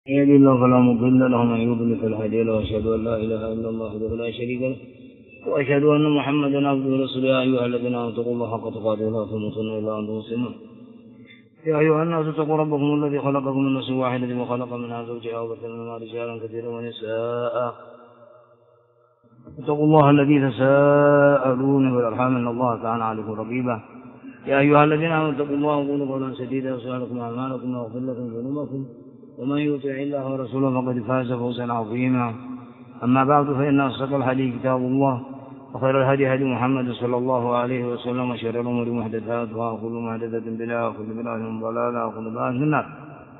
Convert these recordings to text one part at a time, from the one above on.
يهد الله فلا مضل له ومن يضلل فلا هادي له واشهد ان لا اله الا الله وحده لا شريك له واشهد ان محمدا عبده ورسوله. يا ايها الذين امنوا اتقوا الله حق تقاته ولا تموتن الا وانتم مسلمون. يا ايها الناس اتقوا ربكم الذي خلقكم من نفس واحده وخلق منها زوجها وبث منهما رجالا كثيرا ونساء. اتقوا الله الذي تساءلون بالارحام ان الله كان عليكم رقيبا. يا ايها الذين امنوا اتقوا الله وقولوا قولا سديدا يصلح لكم اعمالكم ويغفر لكم ذنوبكم ومن يطع الله ورسوله فقد فاز فوزا عظيما. أما بعد فإن أصدق الحديث كتاب الله وخير الهدي هدي محمد صلى الله عليه وسلم وشر الأمور محدثاتها وكل محدثة بدعة وكل بدعة ضلالة وكل ضلالة في النار.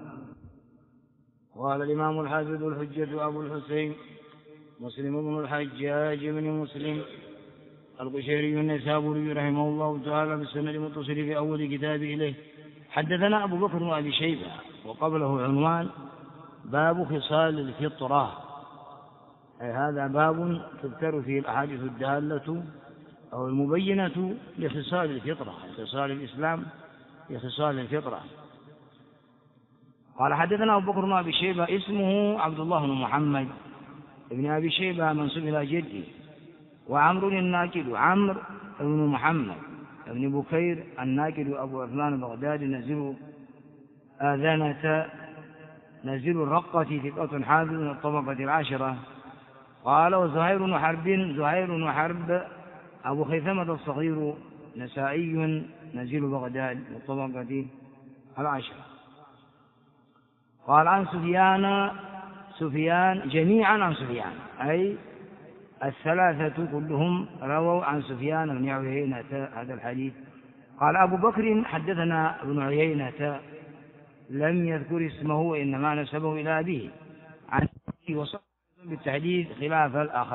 قال الإمام الحافظ الحجة أبو الحسين مسلم بن الحجاج بن مسلم القشيري النيسابوري رحمه الله تعالى بالسند المتصل في أول كتاب إليه. حدثنا أبو بكر وأبي شيبة وقبله عنوان باب خصال الفطرة، أي هذا باب تذكر فيه الأحاديث الدالة أو المبينة لخصال الفطرة، خصال الإسلام لخصال الفطرة. قال حدثنا أبو بكر وأبي شيبة اسمه عبد الله بن محمد ابن أبي شيبة منسوب إلى جده، وعمرو الناكد عمرو بن محمد ابن بكير الناكد أبو عثمان بغدادي نزل آذنة نزل الرقة ثقة حافظ من الطبقة العاشرة. قال وزهير بن حرب أبو خيثمة الصغير نسائي نزل بغداد من الطبقة العاشرة. قال عن سفيان جميعا عن سفيان، أي الثلاثة كلهم رووا عن سفيان بن عيينة هذا الحديث. قال أبو بكر حدثنا ابن عيينة لم يذكر اسمه وإنما نسبه إلى أبيه عن وصف بالتحديث خلاف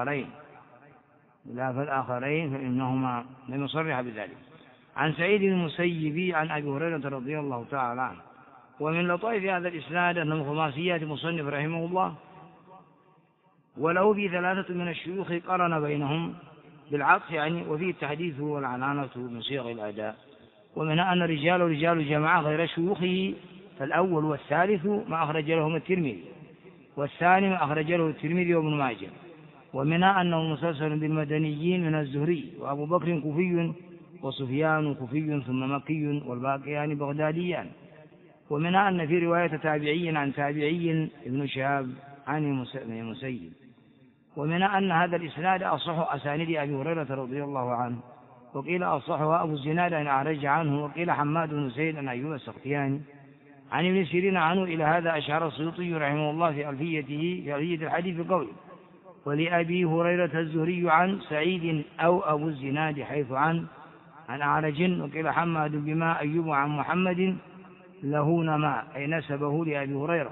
الآخرين فإنهما لم يصرح بذلك. عن سعيد المسيب عن أبي هريرة رضي الله تعالى عنه. ومن لطائف هذا الإسناد أنه خماسيات مصنف رحمه الله، وله في ثلاثة من الشيوخ قرن بينهم بالعطف وفيه التحديث والعنانة من صيغ الأداء. ومنها أن رجال جماعة غير شيوخه، فالأول والثالث ما أخرج لهم الترمذي، والثاني ما أخرج له الترمذي وابن ماجه. ومنها أنه مسلسل بالمدنيين من الزهري، وأبو بكر كوفي وسفيان كوفي ثم مكي والباقيان بغداديان. ومنها أن في رواية تابعي عن تابعي ابن شهاب عن المسيب. ومنها أن هذا الإسناد أصح أسانيد أبي هريرة رضي الله عنه، وقيل أصحها أبو الزناد أن أعرج عنه، وقيل حماد بن زيد أن أيوب السختياني عن ابن سيرين عنه. إلى هذا أشار السيوطي رحمه الله في ألفية الحديث بقوله ولأبي هريرة الزهري عن سعيد أو أبو الزناد حيث عن أعرج. وقيل حماد بما أيوب عن محمد له نما، أي نسبه لأبي هريرة.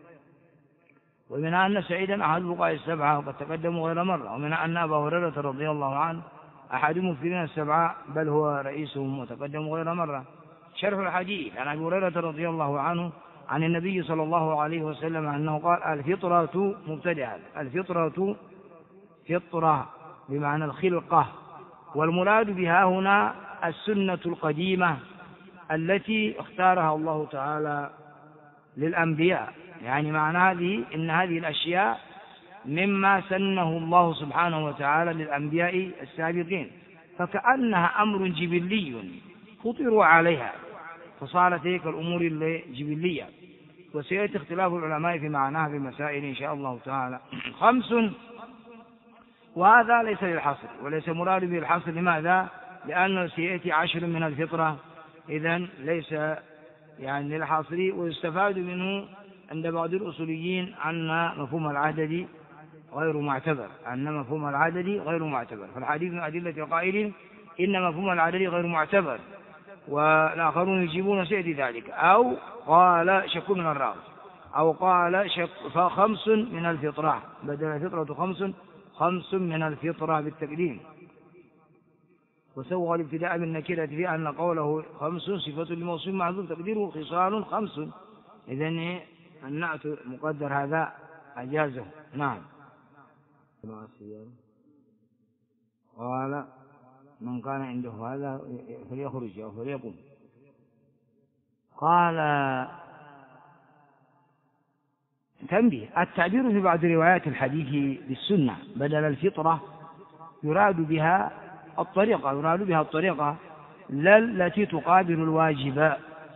ومنها أن سعيدا أحد الفقهاء السبعة وقد تقدموا غير مرة. ومنها أن أبا هريرة رضي الله عنه أحد المكثرين السبعة بل هو رئيسهم وتقدموا غير مرة. شرح الحديث عن أبي هريرة رضي الله عنه عن النبي صلى الله عليه وسلم أنه قال الفطرة مبتدأ، الفطرة فطرة بمعنى الخلقة، والمراد بها هنا السنة القديمة التي اختارها الله تعالى للأنبياء. معنى إن هذه الأشياء مما سنه الله سبحانه وتعالى للأنبياء السابقين، فكأنها أمر جبلي فطروا عليها، فصارت تلك الأمور الجبلية. وسيأتي اختلاف العلماء في معناها في مسائل إن شاء الله تعالى. 5، وهذا ليس للحصر وليس مراد به الحصر. لماذا؟ لأنه سيأتي 10 من الفطرة، إذن ليس للحصر. ويستفاد منه عند بعض الأصوليين أن مفهوم العدد غير معتبر، فالحديث من أدلة القائل إن مفهوم العدد غير معتبر، والآخرون يجيبون سيأتي ذلك. أو قال شك من الراوي، أو قال ف5 من الفطرة، بدل الفطرة 5 من الفطرة بالتقديم. وسوغ الابتداء بالنكرة في أن قوله 5 صفة لموصوف معذوف تقديره خصال 5، إذن النعت مقدر هذا أجازه. نعم. قال من كان عنده هذا فليخرج أو فليقم. قال تنبيه: التعبير في بعض روايات الحديث بالسنة بدل الفطرة يراد بها الطريقة لا التي تقابل الواجب،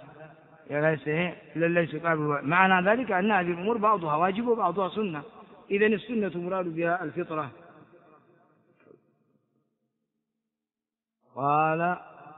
ليس يقابل. معنى ذلك أن هذه الأمور بعضها واجب وبعضها سنة، إذن السنة مراد بها الفطرة. قال: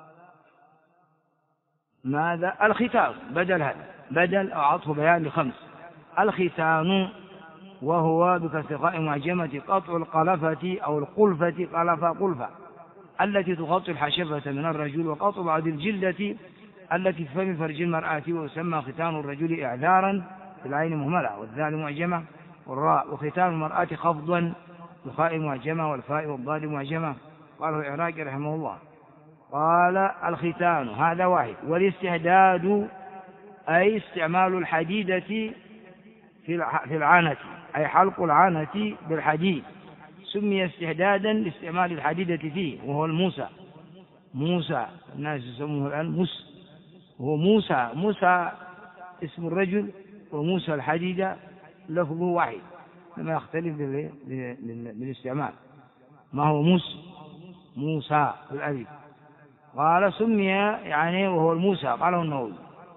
ماذا؟ الختان بدل أو عطف بيان ل5. الختان وهو بكسر خاء معجمة قطع القلفة أو القلفة، قلفة التي تغطي الحشفة من الرجل، وقطع بعض الجلدة التي في فم فرج المرأة، ويسمى ختان الرجل إعذارا في العين مهملة والذال معجمة والراء، وختان المرأة خفضا بالخاء معجمة والفاء والضاد معجمة. قاله العراقي رحمه الله. قال: الختان هذا واحد. والاستهداد أي استعمال الحديدة في العانة، أي حلق العانة بالحديد، سمي استهدادا لاستعمال الحديدة فيه، وهو موسى الناس يسموه الآن وهو موسى اسم الرجل، وموسى الحديدة لفظه واحد، لما يختلف بالاستعمال. ما هو موسى بالألف. قال: سمي يعني وهو الموسى، قاله النووي.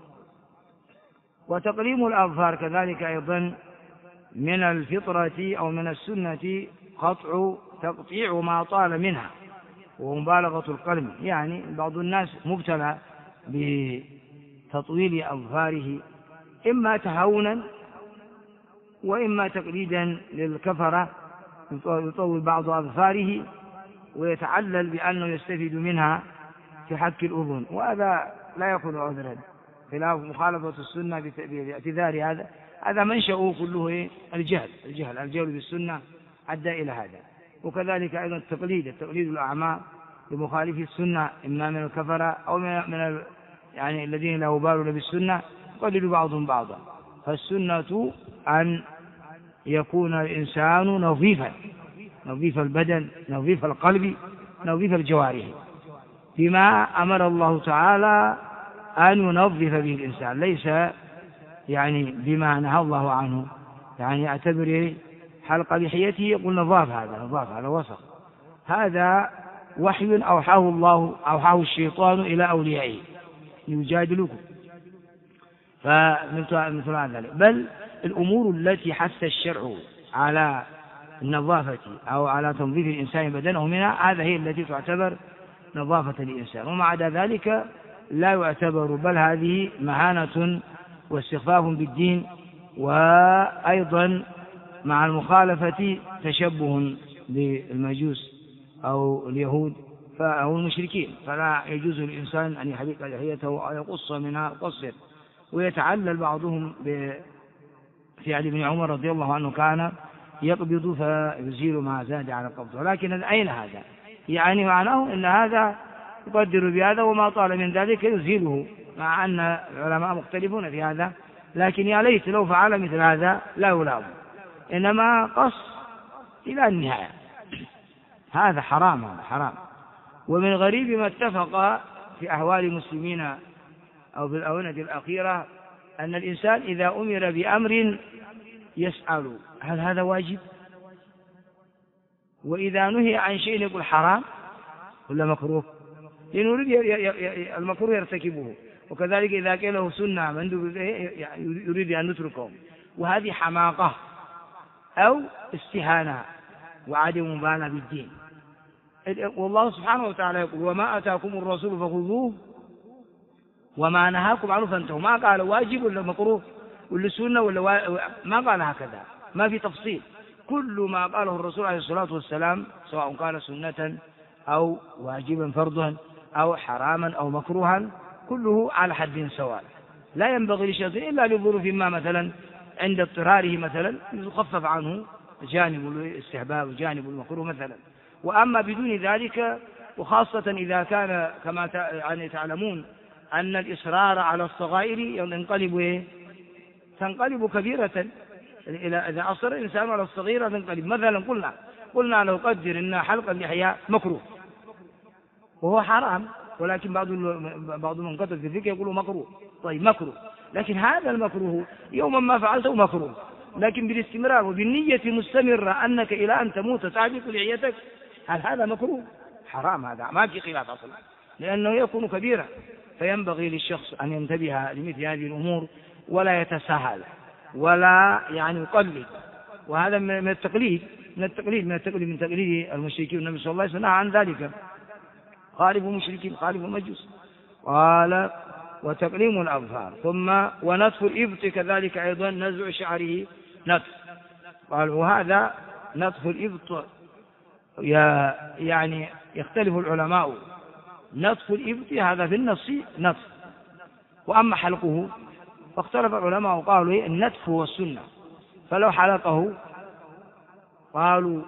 وتقليم الأظفار كذلك أيضا من الفطرة أو من السنة، تقطيع ما طال منها، ومبالغة القلم. يعني بعض الناس مبتلى بتطويل أظفاره، إما تهاونا وإما تقليدا للكفرة، يطول بعض أظفاره ويتعلل بأنه يستفيد منها في حك الأذن، وهذا لا يكون عذرا، خلاف مخالفة السنة باعتذار هذا منشأه كله الجهل بالسنة أدى إلى هذا. وكذلك أيضا التقليد الأعمى لمخالفي السنة، إما من الكفرة أو من يعني الذين لا يبالون بالسنة، يقلد بعضهم بعضا. فالسنة أن يكون الإنسان نظيف البدن، نظيف القلب، نظيف الجوارح، بما أمر الله تعالى أن ينظف به الإنسان، ليس يعني بما نهى الله عنه. يعني اعتبر حلق لحيته يقول نظاف، هذا وسخ. هذا وحي أوحاه الشيطان إلى أوليائه يجادلكم، فمثل هذا. بل الأمور التي حث الشرع على النظافة أو على تنظيف الإنسان بدنه منها، هذا هي التي تعتبر نظافة الإنسان، وما عدا ذلك لا يعتبر، بل هذه مهانة واستخفاف بالدين، وأيضا مع المخالفة تشبه بالمجوس أو اليهود أو المشركين. فلا يجوز للإنسان أن يحلق لحيته أو يقص منها قصر. ويتعلل بعضهم بفعل ابن عمر رضي الله عنه، كان يقبض فيزيل ما زاد على القبض. ولكن أين هذا؟ يعني معناه أن هذا يقدر بهذا، وما طال من ذلك يزيله، مع أن العلماء مختلفون في هذا، لكن يا ليت لو فعل مثل هذا لا يلام، إنما قص إلى النهاية. هذا حرام. ومن غريب ما اتفق في أحوال المسلمين أو في الآونة الأخيرة أن الإنسان إذا أمر بأمر يسأل هل هذا واجب، وإذا نهي عن شيء يقول حرام ولا مكروه، لأنه المكروه يرتكبه. وكذلك إذا قيل له سنة مندوب يريد أن نتركه. وهذه حماقة أو استهانة وعدم مبالاة بالدين. والله سبحانه وتعالى يقول: وما أتاكم الرسول فخذوه وما نهاكم عنه فانتهوا. ما قال واجب ولا مكروه ولا سنة ما قال هكذا، ما في تفصيل. كل ما قاله الرسول عليه الصلاة والسلام، سواء كان سنة أو واجبا فرضا أو حراما أو مكروها، كله على حد سواء. لا ينبغي لشخص إلا لظروف ما، مثلا عند اضطراره مثلا يخفف عنه جانب الاستحباب وجانب المكروه مثلا. وأما بدون ذلك، وخاصة إذا كان كما يعني تعلمون أن الإصرار على الصغائر تنقلب كبيرة. إذا أصر الإنسان على الصغيرة تنقلب. مثلا قلنا لو قدر أن حلق اللحية مكروه وهو حرام، ولكن بعض من قتل في الفقه يقولوا مكروه. طيب مكروه، لكن هذا المكروه يوما ما فعلته مكروه، لكن بالاستمرار وبالنية مستمرة أنك إلى أن تموت تعلق لحيتك، هل هذا مكروه؟ حرام، هذا ما في خلاف أصلا، لأنه يكون كبيرا. فينبغي للشخص أن ينتبه لمثل هذه الأمور ولا يتساهل ولا يعني يقلد. وهذا من التقليد من تقليد المشركين. النبي صلى الله عليه وسلم نهى عن ذلك، خالفوا المشركين، خالفوا المجوس. قال وتقليم الأظفار. ثم ونتف الإبط كذلك أيضا نزع شعره نتف. قال وهذا نتف الإبط يعني يختلف العلماء. نتف الإبط هذا في النص نتف، وأما حلقه فاختلف العلماء وقالوا النتف هو السنة، فلو حلقه قالوا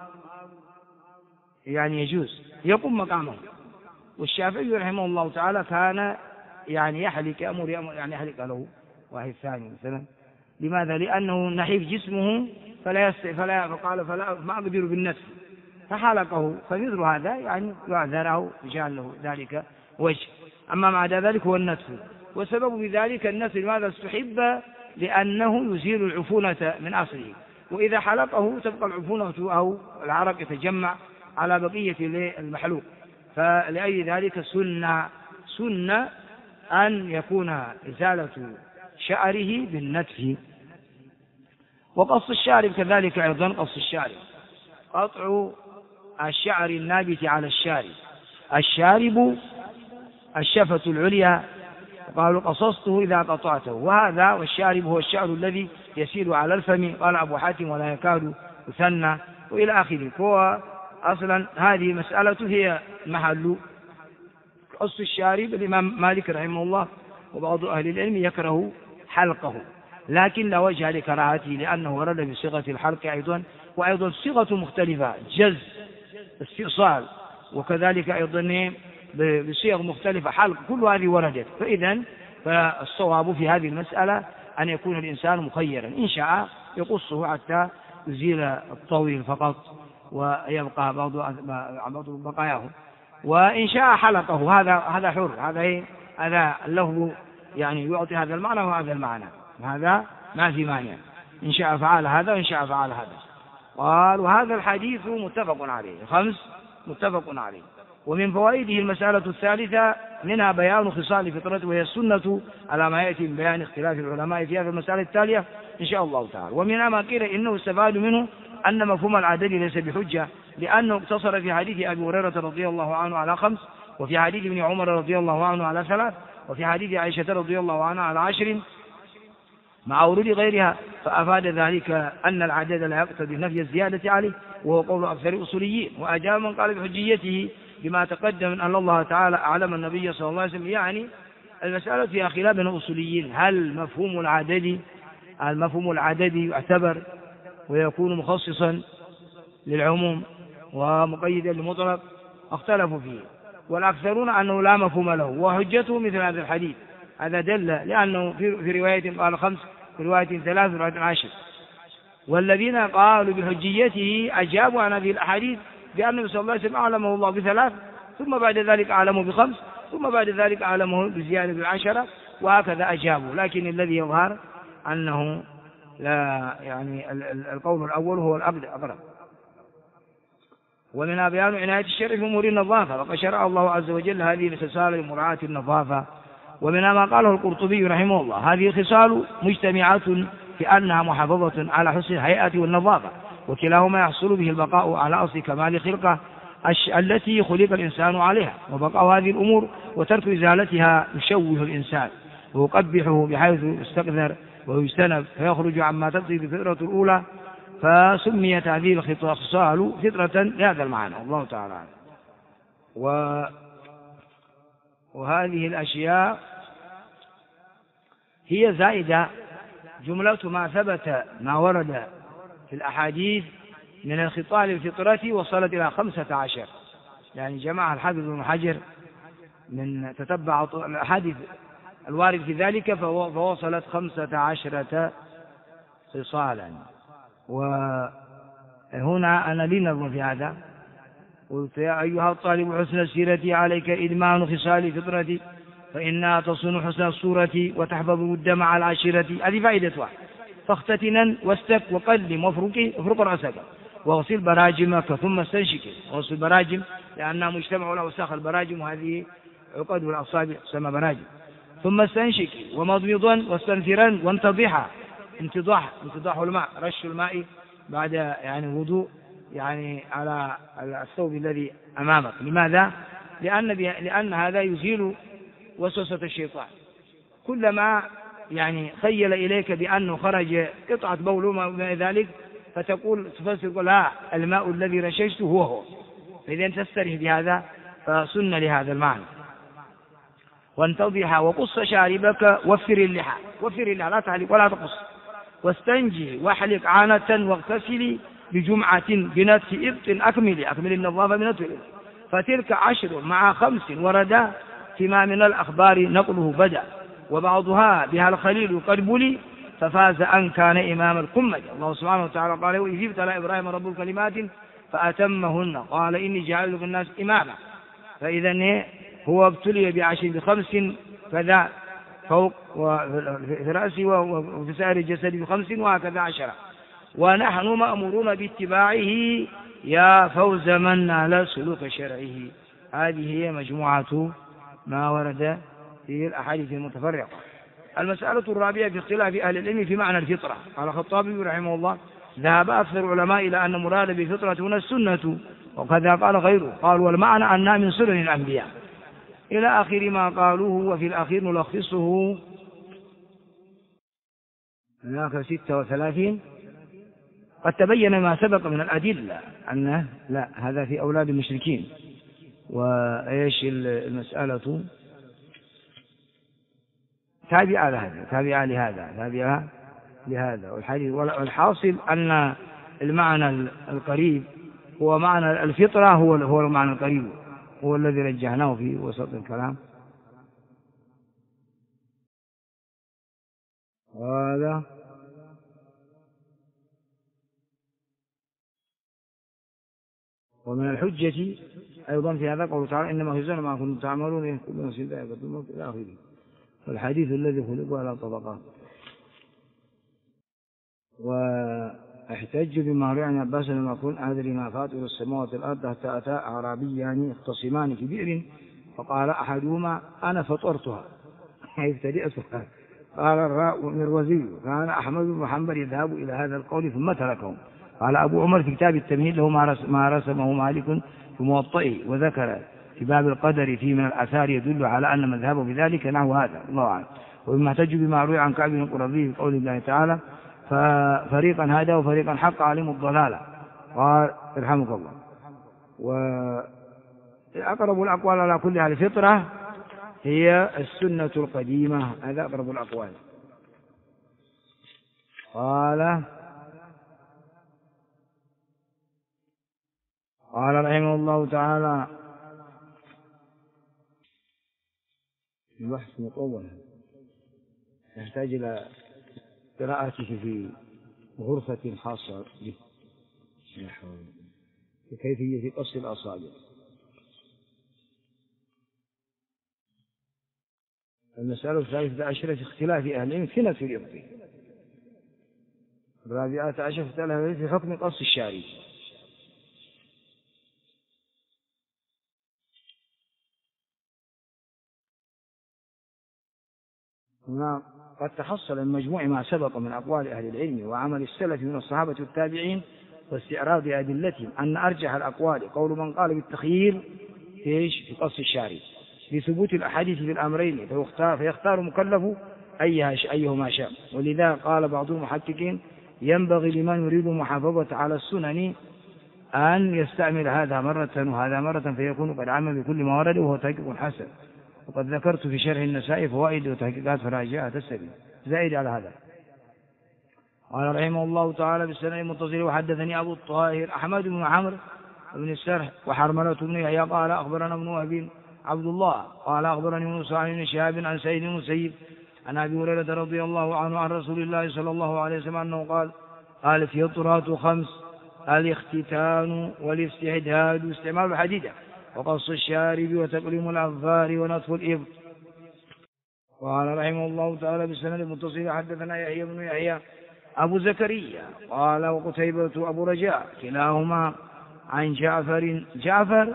يعني يجوز يقوم مقامه. والشافعي رحمه الله تعالى كان يعني يحلق يعني يحلق له واحد ثاني مثلا. لماذا؟ لأنه نحيف جسمه فقال ما أقدر بالنتف فحلقه. فمثل هذا يعني يعذره رجال له ذلك وجه. أما مع ذلك هو النتف، وسبب بذلك النتف لماذا استحب؟ لأنه يزيل العفونة من أصله، وإذا حلقه تبقى العفونة أو العرق يتجمع على بقية المحلوق. فلأي ذلك سنة أن يكون إزالة شعره بالنتف. وقص الشارب كذلك أيضا، قص الشارب قطع الشعر النابت على الشارب. الشارب الشفة العليا، قالوا قصصته إذا قطعته. وهذا والشارب هو الشعر الذي يسيل على الفم. قال أبو حاتم ولا يكاد يثنى وإلى آخره. هو أصلا هذه مسألة هي محل قص الشارب. الإمام مالك رحمه الله وبعض أهل العلم يكره حلقه، لكن لا وجه لكراهته لأنه ورد بصيغة الحلق أيضا، وأيضا صيغة مختلفة جز استئصال، وكذلك أيضا بصيغ مختلفة حلق، كل هذه وردت. فالصواب في هذه المسألة أن يكون الإنسان مخيرا، إن شاء يقصه حتى يزيل الطويل فقط ويبقى بعض بقاياه، وإن شاء حلقه. هذا حر، هذا اللفظ يعني يعطي هذا المعنى وهذا المعنى، هذا ما في مانع، إن شاء فعل هذا وإن شاء فعل هذا. قال وهذا الحديث متفق عليه، 5 متفق عليه. ومن فوائده المسألة الثالثة منها بيان خصال الفطرة، وهي السنة على ما يأتي من بيان اختلاف العلماء في هذه المسألة التالية إن شاء الله تعالى. ومنها ما قيل إنه استفاد منه أن مفهوم العدد ليس بحجة، لأنه اقتصر في حديث أبي هريرة رضي الله عنه على 5، وفي حديث ابن عمر رضي الله عنه على 3، وفي حديث عائشة رضي الله عنها على 10 مع ورود غيرها. فأفاد ذلك أن العدد لا يقتضي نفي الزيادة عليه، وهو قول أكثر الأصوليين. وأجاب من قال بحجيته بما تقدم من أن الله تعالى أعلم النبي صلى الله عليه وسلم. يعني المسألة فيها خلاف بين الأصوليين، هل مفهوم العدد يعتبر ويكون مخصصا للعموم ومقيدا للمطلق؟ اختلفوا فيه، والأكثرون أنه لا مفهوم له، وحجته مثل هذا الحديث. هذا دل لأنه في رواية قال 5، في رواية 3، في رواية 10. والذين قالوا بحجيته أجابوا عن هذه الأحاديث بأن النبي صلى الله عليه وسلم أعلمه الله ب3، ثم بعد ذلك أعلمه ب5، ثم بعد ذلك أعلمه بزيادة ب10، وهكذا أجابوا. لكن الذي يظهر أنه لا، يعني القول الأول هو الأقرب. ومنها بيان عناية الشرع في أمور النظافة، وقد شرع الله عز وجل هذه الخصال لمراعاة النظافة. ومنها ما قاله القرطبي رحمه الله: هذه الخصال مجتمعات في أنها محافظة على حسن الهيئة والنظافة، وكلاهما يحصل به البقاء على أصل كمال خلقه التي خلق الإنسان عليها، وبقاء هذه الأمور وترك إزالتها يشوه الإنسان ويقبحه بحيث يستقذر ويجتنب فيخرج عما تقضي الفطرة الأولى، فسميت هذه الخصال فطرة لهذا المعنى. الله تعالى. وهذه الأشياء هي زائدة، جملة ما ثبت ما ورد في الأحاديث من الخصال الفطرة وصلت إلى 15. يعني جماعة الحافظ ابن حجر من تتبع الأحاديث الوارد في ذلك فوصلت 15 خصالا. وهنا أنا لي نظر في هذا، قلت: يا أيها الطالب حسن السيرة عليك إدمان خصال فطرتي، فإنها تصون حسن الصورة وتحفظ الود مع العشيرة. هذه فائدتها، فاختتنا واستك وقدم وافرق رأسك واغسل براجمك ثم استنشك. واغسل براجم لأنها مجتمع الأوساخ البراجم، وهذه عقد الأصابع تسمى براجم. ثم استنشك ومضمضا واستنثرا وانتضحا. انتضاح الماء، رش الماء بعد يعني وضوء يعني على الثوب الذي أمامك. لماذا؟ لأن هذا يزيل وسوسة الشيطان. كلما يعني خيل إليك بأنه خرج قطعة بول وما ذلك تفسر لا، الماء الذي رششته هو. فإذا تستريح بهذا فسن لهذا المعنى. وانتضح وقص شاربك وفر اللحى لا تحلق ولا تقص. واستنجي واحلق عانة واغتسلي بجمعة بنتف إبط أكمل النظافة بنتف الإبط. فتلك 10 مع 5 وردا فيما من الأخبار نقله بدا. وبعضها بها الخليل قد بلي ففاز أن كان إمام القمة. الله سبحانه وتعالى قال وإذ ابتلى إبراهيم رب الكلمات فأتمهن قال إني جاعل للناس إماما. فإذا هو ابتلي ب5 كذا فوق في رأسه وفي سائر الجسد ب5 وهكذا 10. ونحن مأمورون باتباعه يا فوز من نال سلوك شرعه. هذه هي مجموعة ما ورد في الأحاديث المتفرقة. المسألة الرابعة في اختلاف أهل العلم في معنى الفطرة. قال الخطابي رحمه الله ذهب أكثر العلماء إلى أن مراد بالفطرة هنا السنة، وكذا قال غيره. قال والمعنى أنها من سنن الأنبياء إلى آخر ما قالوه. وفي الأخير نلخصه هناك 36. قد تبين ما سبق من الأدلة أنه لا، هذا في أولاد المشركين. وإيش المسألة تابعة لهذا والحديث. والحاصل أن المعنى القريب هو معنى الفطرة، هو المعنى القريب، هو الذي رجحناه في وسط الكلام. هذا ومن الحجة أيضا في هذا قوله تعالى إنما يجزون ما كنتم تعملون كل نفس ذائقة الموت إلى آخره. والحديث الذي خلق على طبقات. واحتج بما روي عن عباس لما كن أدري ما فاتر السماوات والأرض حتى أتى أعرابيان يختصمان في بئر فقال أحدهما أنا فطرتها أي ابتدأتها. قال المروزي كان أحمد بن محمد يذهب إلى هذا القول ثم تركه. قال أبو عمر في كتاب التمهيد له ما رسمه مالك في موطئه، وذكر في باب القدر فيه من الآثار يدل على أن مذهبه بذلك نحو هذا الله أعلم. ومما احتج بما روي عن كعب بن قرظي في قول الله تعالى ففريقا هدى وفريقا حق عليهم الضلالة. قال يرحمك الله. وأقرب الأقوال على كل هذه الفطرة هي السنة القديمة، هذا أقرب الأقوال. قال رحمه الله تعالى البحث مطول يحتاج إلى قراءته في غرفة خاصة به بكيفية قص الأصابع. المسألة 13 في اختلاف أهل العلم في نتف الإبط. 14 في حكم قص الشارب. هنا قد تحصل من مجموع ما سبق من أقوال أهل العلم وعمل السلف من الصحابة والتابعين واستعراض أدلتهم أن أرجح الأقوال قول من قال بالتخيير في قص الشارب لثبوت الأحاديث في الأمرين، فيختار مكلف أيهما شاء. ولذا قال بعض المحققين ينبغي لمن يريد المحافظة على السنن أن يستعمل هذا مرة وهذا مرة فيكون قد عمل بكل ما ورد وهو تحقيق حسن. وقد ذكرت في شرح النسائي فوائد وتحقيقات فراجعها السبيل زائد على هذا. قال رحمه الله تعالى بالسند المتصل وحدثني أبو الطاهر أحمد بن عمرو بن السرح وحرملة بن يحيى قال أخبرنا ابن وهب عبد الله قال أخبرني موسى بن شهاب عن سعيد بن المسيب عن أبي هريرة رضي الله عنه عن رسول الله صلى الله عليه وسلم أنه قال الفطرة 5: الاختتان والاستحداد واستعمال الحديدة وقص الشارب وتقليم الأظفار ونطف الإبط. قال رحمه الله تعالى بالسند المتصل حدثنا يحيى بن يحيى أبو زكريا قال وقتيبة أبو رجاء كلاهما عن جعفر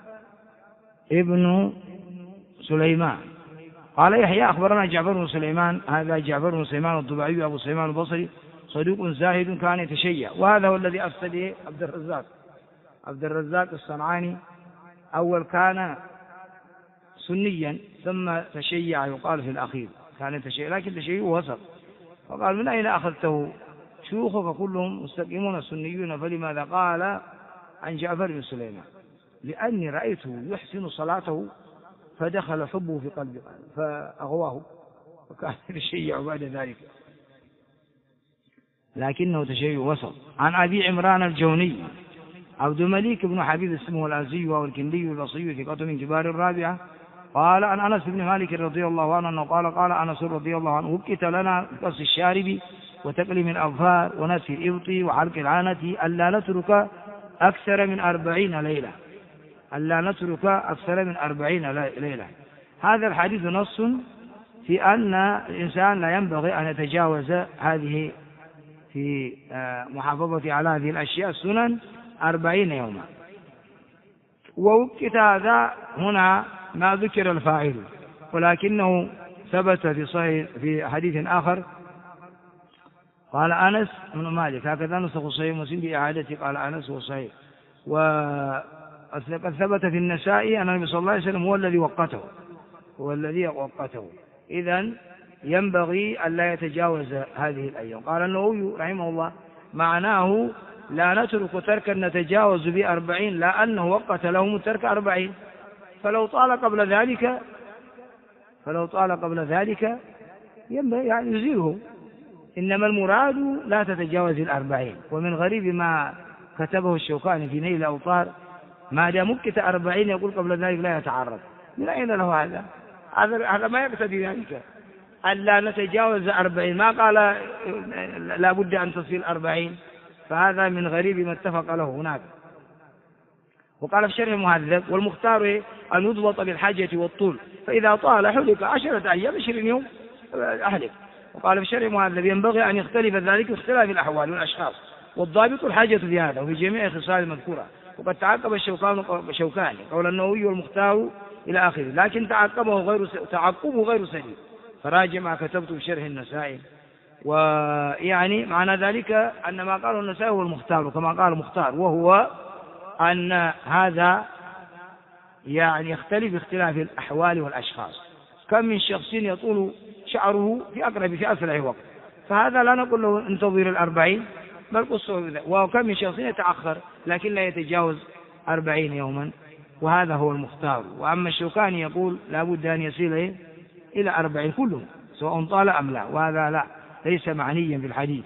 ابن سليمان قال يحيى أخبرنا جعفر بن سليمان، هذا جعفر بن سليمان الضبعي أبو سليمان البصري صدوق زاهد كان يتشيع، وهذا هو الذي أفسده عبد الرزاق الصنعاني. أول كان سنيا ثم تشيع يقال في الأخير كان يتشيع، لكن تشيع وسط، فقال من أين أخذته؟ شيوخك كلهم مستقيمون سنيون، فلماذا؟ قال عن جعفر بن سليمان لأني رأيته يحسن صلاته فدخل حبه في قلبي فأغواه وكان يتشيع بعد ذلك، لكنه تشيع وسط. عن أبي عمران الجوني عبد الملك بن حبيب اسمه الأزي والكندي البصري ثقة من كبار الرابعة قال عن أنس بن مالك رضي الله عنه أنه قال أنس رضي الله عنه وكت لنا قص الشارب وتقليم الأظفار ونتف الإبط وحلق العانة ألا نترك أكثر من 40 ليلة، ألا نترك أكثر من 40 ليلة. هذا الحديث نص في أن الإنسان لا ينبغي أن يتجاوز هذه في محافظة على هذه الأشياء السنن 40 يوما. ووكت هذا هنا ما ذكر الفاعل، ولكنه ثبت في حديث آخر قال أنس بن مالك، هكذا نسخ صحيح مسلم بإعادته قال أنس وصحيح. وقد ثبت في النسائي أن النبي صلى الله عليه وسلم هو الذي وقته، إذن ينبغي أن لا يتجاوز هذه الأيام. قال النووي رحمه الله معناه لا نترك تركا نتجاوز ب40، لا أنه وقت لهم ترك 40، فلو طال قبل ذلك ينبغي يعني يزيله، إنما المراد لا تتجاوز 40. ومن غريب ما كتبه الشوكاني في نيل الأوطار ما دام مكت 40 يقول قبل ذلك لا يتعرض، من أين له هذا ما يقتضي ذلك، ألا نتجاوز 40، ما قال لا بد أن تصل 40، فهذا من غريب ما اتفق له هناك. وقال في شرح المهذب والمختار أن يضبط بالحاجة والطول، فإذا طال حلق 10 أيام 20 يوم أحلق. وقال في شرح المهذب ينبغي أن يختلف ذلك باختلاف الأحوال والأشخاص، والضابط الحاجة في هذا وفي جميع الخصال المذكورة. وقد تعقب الشوكاني قول النووي والمختار إلى آخره، لكن تعقبه غير سليم، فراجع ما كتبته في شرح النسائي. ويعني معنى ذلك أن ما قاله النسائي هو المختار كما قال المختار، وهو أن هذا يعني يختلف باختلاف الأحوال والأشخاص. كم من شخص يطول شعره في أسرع وقت، فهذا لا نقول له انتظر 40 بل قصه بذلك. وكم من شخص يتأخر لكن لا يتجاوز 40 يوما، وهذا هو المختار. وأما الشوكاني يقول لا بد أن يصل إلى 40 كلهم سواء طال أم لا، وهذا لا ليس معنيا بالحديث.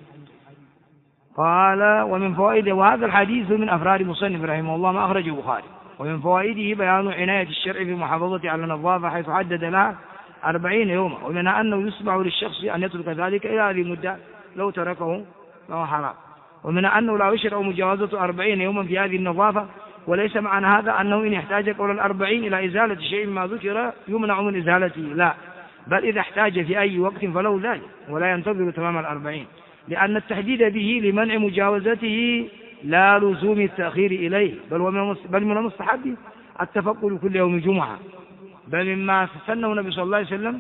قال ومن فوائده، وهذا الحديث من أفراد مصنف رحمه الله ما أخرجه البخاري، ومن فوائده بيان عناية الشرع في المحافظة على النظافة حيث حدد لها 40 يوما، ومنها أنه يسمع للشخص أن يترك ذلك إلى هذه المدة، لو تركه فهو حرام. ومنها أنه لا يشرع مجاوزة 40 يوما في هذه النظافة، وليس معنى هذا أنه إن احتاج قول 40 إلى إزالة شيء ما ذكر يمنع من إزالته، لا، بل إذا احتاج في أي وقت فله ذلك ولا ينتظر تمام 40، لأن التحديد به لمنع مجاوزته لا لزوم التأخير إليه، بل من المستحب التفقد كل يوم جمعة، بل مما سنه النبي صلى الله عليه وسلم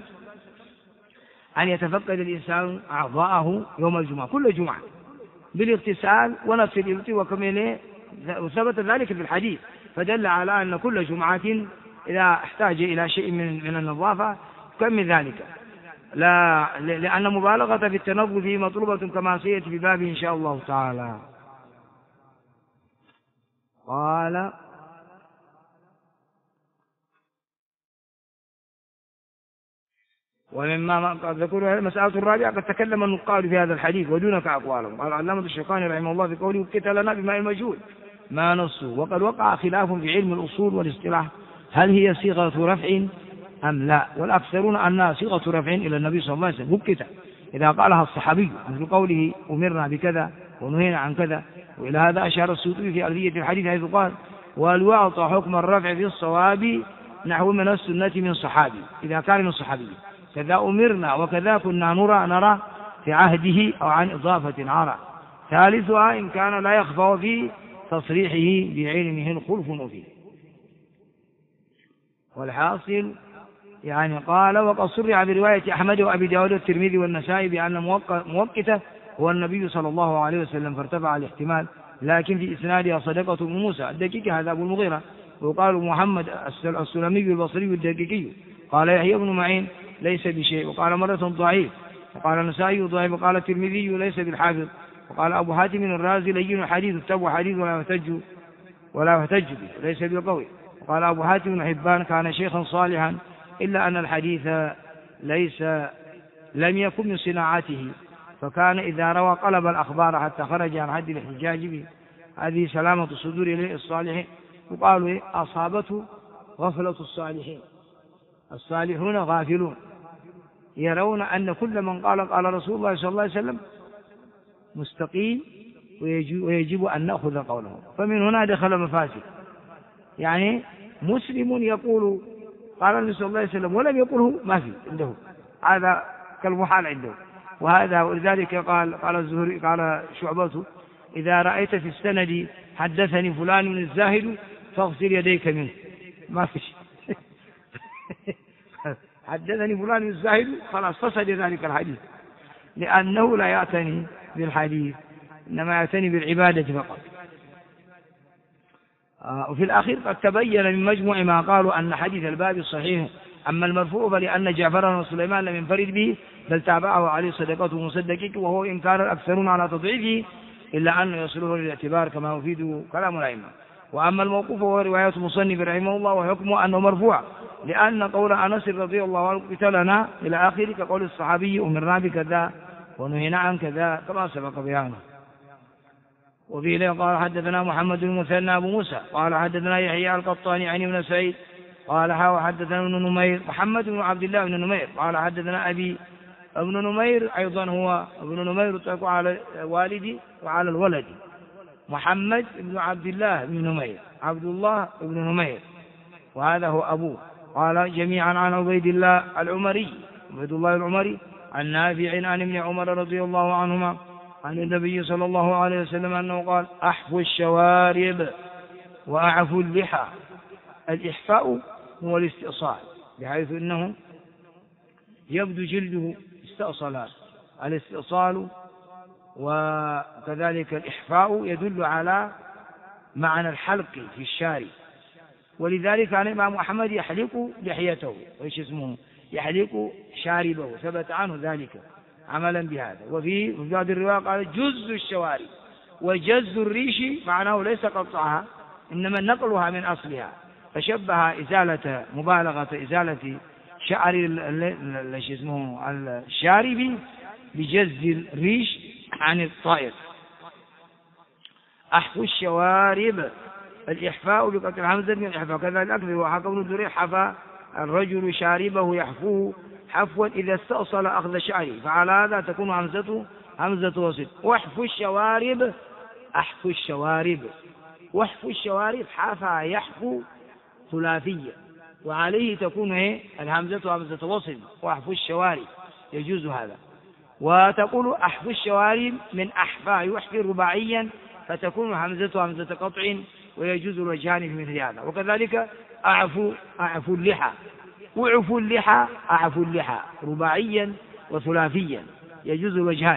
أن يتفقد الإنسان أعضاءه يوم الجمعة كل جمعة بالاغتسال ونفس الإبط وكمله، وثبت ذلك في الحديث، فدل على أن كل جمعة إذا احتاج إلى شيء من النظافة كم ذلك، لا لأن مبالغة في التنظف مطلوبة كما سيأتي في بابه إن شاء الله تعالى. قال ومما قد ذكروا المسألة الرابعة قد تكلم النقاد في هذا الحديث ودونك أقوالهم. قال علامة الشوكاني رحمه الله في قوله وكت لنا بماء المجهول ما نصه، وقد وقع خلاف في علم الأصول والاصطلاح هل هي صيغة رفع أم لا، والأكثرون أنها صيغة رفع إلى النبي صلى الله عليه وسلم وكت إذا قالها الصحابي، مثل قوله أمرنا بكذا ونهينا عن كذا. وإلى هذا أشار السيوطي في ألفية الحديث حيث قال والوعط حكم الرفع في الصواب نحو من السنة من صحابي إذا كان من صحابي، كذا أمرنا وكذا كنا نرى في عهده أو عن إضافة عرى. ثالثها إن كان لا يخفى في تصريحه بعلمه الخلف فيه. والحاصل يعني قال وقد صرح برواية أحمد وأبي داود والترمذي والنسائي بأن موقته هو النبي صلى الله عليه وسلم، فارتفع الاحتمال، لكن في إسنادها صدقة بن موسى الدقيقي هذا أبو المغيرة، وقال محمد السلمي البصري الدقيقي، قال يحيى بن معين ليس بشيء، وقال مرة ضعيف، وقال النسائي ضعيف، وقال الترمذي ليس بالحافظ، وقال أبو حاتم الرازي لين الحديث التبع حديث ولا يحتج به ليس بالقوي، وقال أبو حاتم بن حبان كان شيخا صالحا إلا أن الحديث لم يكن من صناعته، فكان إذا روى قلب الأخبار حتى خرج عن حد الاحتجاج به. هذه سلامة الصدور إليه الصالحين. وقالوا أصابته غفلة الصالحين، الصالحون غافلون يرون أن كل من قال رسول الله صلى الله عليه وسلم مستقيم ويجب أن نأخذ قوله. فمن هنا دخل مفاسد، يعني مسلم يقول قال النبي صلى الله عليه وسلم ولم يقله ما في عنده، هذا كالمحال عنده. وهذا ولذلك قال الزهري قال شعبته إذا رأيت في السند حدثني فلان من الزاهد فاغسل يديك منه، ما في شيء. حدثني فلان من الزاهد خلاص فسد ذلك الحديث، لأنه لا يعتني بالحديث إنما يعتني بالعبادة فقط. وفي الأخير قد تبين من مجموع ما قالوا أن حديث الباب صحيح. أما المرفوع فلأن جعفر وسليمان لم ينفرد به بل تابعه عليه صدقته مصدقه، وهو إن كان الأكثرون على تضعيفه إلا أنه يصله للاعتبار كما يفيد كلام الأئمة. وأما الموقوف وهو رواية مصنف رحمه الله وحكمه أنه مرفوع، لأن قول أنس رضي الله عنه قتلنا إلى آخره كقول الصحابي أمرنا بكذا ونهينا عن كذا كما سبق بيانه. وفي له قال حدثنا محمد بن مثنى أبو موسى قال حدثنا يحيى القطاني عن ابن سعيد قال حدثنا ابن نمير محمد بن عبد الله بن نمير قال حدثنا أبي. ابن نمير أيضا هو ابن نمير يطلق على والدي وعلى الولد، محمد بن عبد الله بن نمير عبد الله بن نمير وهذا هو أبوه. قال جميعا عن عبيد الله العمري عبيد الله العمري عن نافع عن ابن عمر رضي الله عنهما عن النبي صلى الله عليه وسلم أنه قال أحفوا الشوارب وأعفوا اللحى. الإحفاء هو الاستئصال، بحيث أنه يبدو جلده استأصلا. الاستئصال وكذلك الإحفاء يدل على معنى الحلق في الشارب، ولذلك كان الإمام أحمد يحلق لحيته وإيش اسمه يحلق شاربه، ثبت عنه ذلك عملا بهذا. وفي بعض الرواية قال جز الشوارب، وجز الريش معناه ليس قطعها إنما نقلها من أصلها، فشبه إزالة مبالغة إزالة شعر الشارب بجز الريش عن الطائر. أحفوا الشوارب الإحفاء بقطع الهمزة من الإحفاء كذا الأكثر. وحكى ابن دريح حفى الرجل شاربه يحفوه حفوا إذا استأصل أخذ شعره، فعلى هذا تكون همزة وصل. واحفوا الشوارب أحفوا الشوارب واحفوا الشوارب حفى يحفو ثلاثية، وعليه تكون الهمزة همزة وصل واحفوا الشوارب يجوز هذا. وتقول أحفوا الشوارب من أحفى يحفي رباعيا فتكون همزة قطع ويجوز الوجهان في مثل هذا. وكذلك أعفوا اللحى وعفوا اللحى أعفوا اللحى رباعيا وثلاثيا يجوز الوجهان.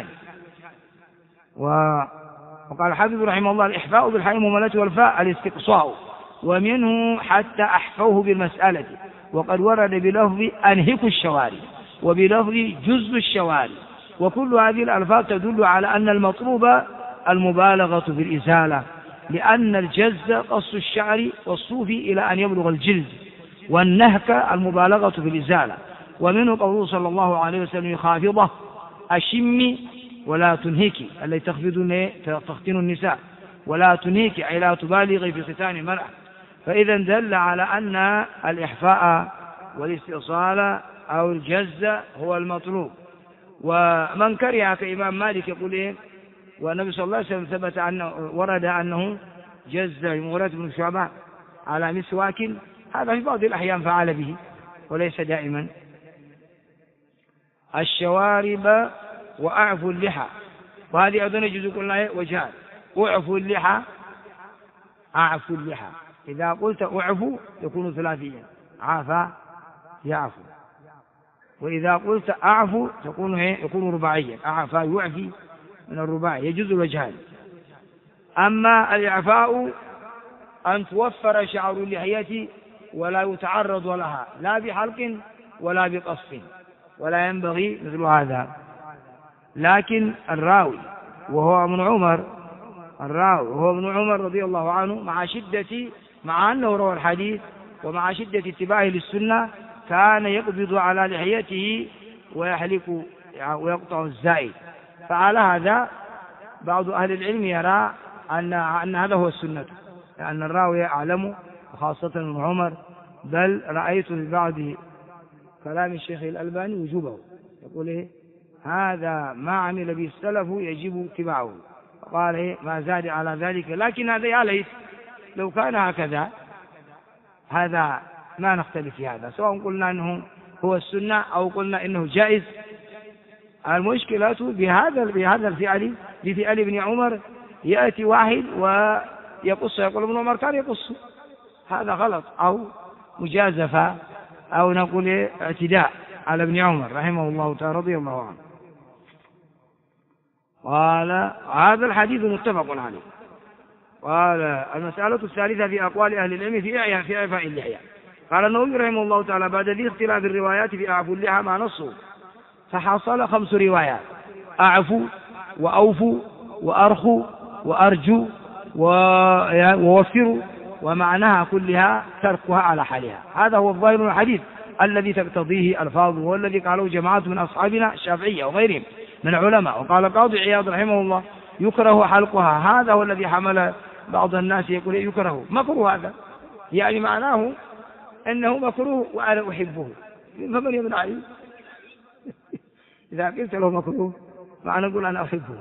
وقال الحافظ رحمه الله الإحفاء بالحاء المهملة والفاء الاستقصاء، ومنه حتى أحفوه بالمسألة، وقد ورد بلفظ أنهكوا الشوارب وبلفظ جز الشوارب، وكل هذه الألفاظ تدل على أن المطلوب المبالغة في الإزالة، لأن الجز قص الشعر والصوفي إلى أن يبلغ الجلد، والنهك المبالغة في الإزالة. ومنه قوله صلى الله عليه وسلم يخافضه أشمي ولا تنهكي التي تختن النساء، ولا تنهكي أي لا تبالغي في ختان المرأة. فإذا دل على أن الإحفاء والاستئصال أو الجز هو المطلوب. ومن كره كإمام مالك يقول والنبي صلى الله عليه وسلم ثبت أنه ورد أنه جز المغيرة بن شعبة على مسواك، هذا في بعض الأحيان فعل به وليس دائما. الشوارب وأعفوا اللحى، وهذه أيضا يجوز قلنا وجهان، أعفوا اللحى، أعفوا اللحى. إذا قلت أعفوا يكون ثلاثيا، عافى يعفو. وإذا قلت أعفو يكون رباعيا، أعفى يعفي من الرباعي، يجوز الوجهان. أما الإعفاء أن توفر شعر اللحية ولا يتعرض لها لا بحلق ولا بقص، ولا ينبغي مثل هذا. لكن الراوي وهو ابن عمر رضي الله عنه مع أنه روى الحديث ومع شدة اتباعه للسنة كان يقبض على لحيته ويحلق ويقطع الزائد. فعلى هذا بعض أهل العلم يرى أن هذا هو السنة، لأن الراوي أعلم، وخاصة ابن عمر. بل رأيت في بعض كلام الشيخ الألباني وجوبه، يقول هذا ما عمل به السلف يجب اتباعه، قال ما زاد على ذلك. لكن هذا يا ليت لو كان هكذا، هذا ما نختلف في هذا، سواء قلنا أنه هو السنة أو قلنا إنه جائز. المشكلة بهذا الفعل بفعل ابن عمر، يأتي واحد ويقص، يقول ابن عمر كان يقص، هذا غلط أو مجازفة أو نقول اعتداء على ابن عمر رحمه الله تعالى رضي الله عنه. قال هذا الحديث متفق عليه. قال المسألة الثالثة في أقوال أهل العلم في إعفاء اللحية. قال النووي رحمه الله تعالى بعد ذي اختلاف الروايات في أعفوا اللحى ما نصه، فحصل 5 روايات: أعفوا وأوفوا وأرخوا وأرجوا ووفروا، ومعناها كلها تركها على حالها. هذا هو الظاهر من الحديث الذي تقتضيه الفاظ، والذي قاله جماعة من أصحابنا الشافعية وغيرهم من العلماء. وقال القاضي عياض رحمه الله يكره حلقها، هذا هو الذي حمل بعض الناس يقول يكره مكروه، هذا يعني معناه أنه مكروه وأنا أحبه، فمن يمنعني؟ إذا قلت له مكروه معنى نقول أنا أحبه.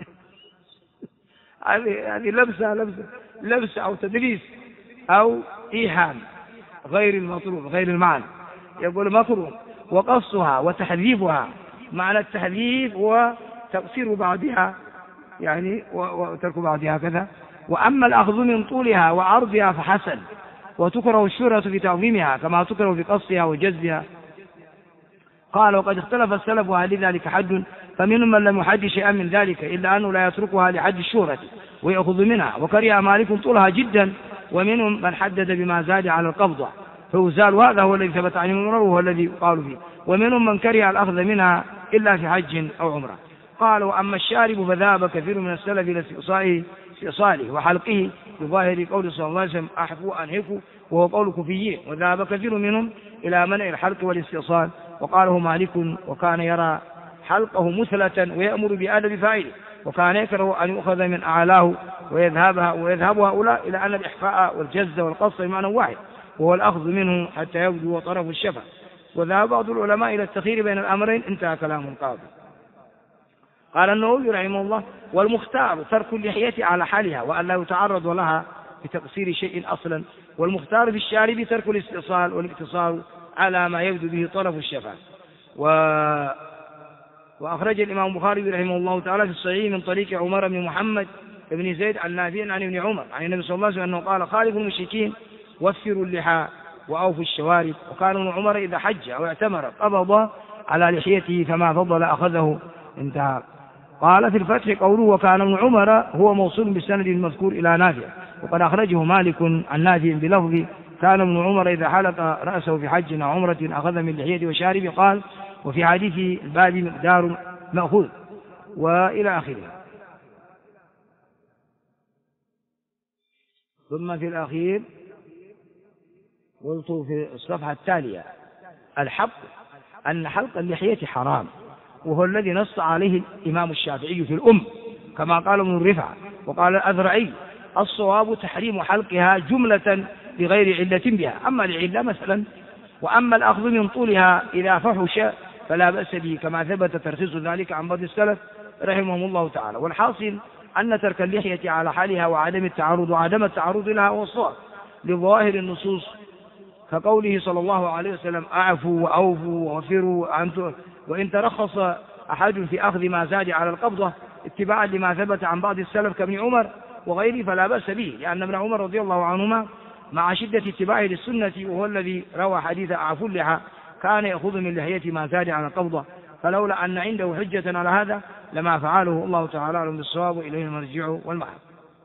هذه لبسة أو تدليس أو إيهام غير المطلوب غير المعنى، يقول مكروه. وقصها وتحذيفها، معنى التحذيف هو تقصير بعضها يعني وترك بعضها كذا. وأما الأخذ من طولها وعرضها فحسن، وتكره الشهرة في تعظيمها كما تكره في قصها وجزها. قال وقد اختلف السلف وهل لذلك حد، فمنهم من لم يحد شيئا من ذلك إلا أنه لا يتركها لحد الشهرة ويأخذ منها، وكره مالك طولها جدا، ومنهم من حدد بما زاد على القبضة فيزال، وهذا هو الذي ثبت عن ابن عمر وهو الذي قالوا فيه. ومنهم من كره الأخذ منها إلا في حج أو عمرة. قال وأما الشارب فذهب كثير من السلف إلى استئصاله وحلقه بظاهر قول صلى الله عليه وسلم أحفوا أنهفوا، وهو قول كفيين. وذهب كثير منهم إلى منع الحلق والاستئصال، وقاله مالك وكان يرى حلقه مثلة ويأمر بآدب فاعله، وكان يكره أن يؤخذ من أعلاه ويذهب هؤلاء إلى أن الإحفاء والجز والقص بمعنى واحد، وهو الأخذ منه حتى يبدو طرف الشفة. وذهب بعض العلماء إلى التخيير بين الأمرين. انتهى كلام القاضي. قال النووي رحمه الله والمختار ترك اللحية على حالها وأن لا يتعرض لها بتقصير شيء أصلا، والمختار في الشارب ترك الاستئصال والاقتصار على ما يبدو به طرف الشفة. وأخرج الإمام البخاري رحمه الله تعالى في الصحيح من طريق عمر بن محمد بن زيد عن نافع عن ابن عمر عن النبي صلى الله عليه وسلم أنه قال خالفوا المشركين وفروا اللحى وأوفوا الشوارب. وكان ابن عمر إذا حج أو اعتمر قبض على لحيته فما فضل أخذه. انتهى. قال في الفتح قوله وكان ابن عمر هو موصول بالسند المذكور إلى نافع، وقد أخرجه مالك عن نافع بلفظ كان ابن عمر إذا حلق رأسه في حج أو عمرة أخذ من لحيته وشاربه. قال وفي حديث الباب مقدار مأخوذ وإلى آخره. ثم في الأخير قلت في الصفحة التالية الحق أن حلق اللحية حرام، وهو الذي نص عليه الإمام الشافعي في الأم كما قال ابن الرفع وقال الأذرعي الصواب تحريم حلقها جملة بغير علة بها، أما العلة مثلا. وأما الأخذ من طولها إذا فحش فلا بأس به كما ثبت ترخيص ذلك عن بعض السلف رحمهم الله تعالى. والحاصل أن ترك اللحية على حالها وعدم التعرض لها هو الصواب لظواهر النصوص، كقوله صلى الله عليه وسلم أعفوا وأوفوا ووفروا. وإن ترخص أحد في أخذ ما زاد على القبضة اتباعا لما ثبت عن بعض السلف كابن عمر وغيره فلا بأس به، لأن ابن عمر رضي الله عنهما مع شدة اتباعه للسنة وهو الذي روى حديث أعفو اللحى كان يأخذ من لحية ما زاد على القبضة، فلولا أن عنده حجة على هذا لما فعله. الله تعالى أعلم بالصواب وإليه المرجع والمآب.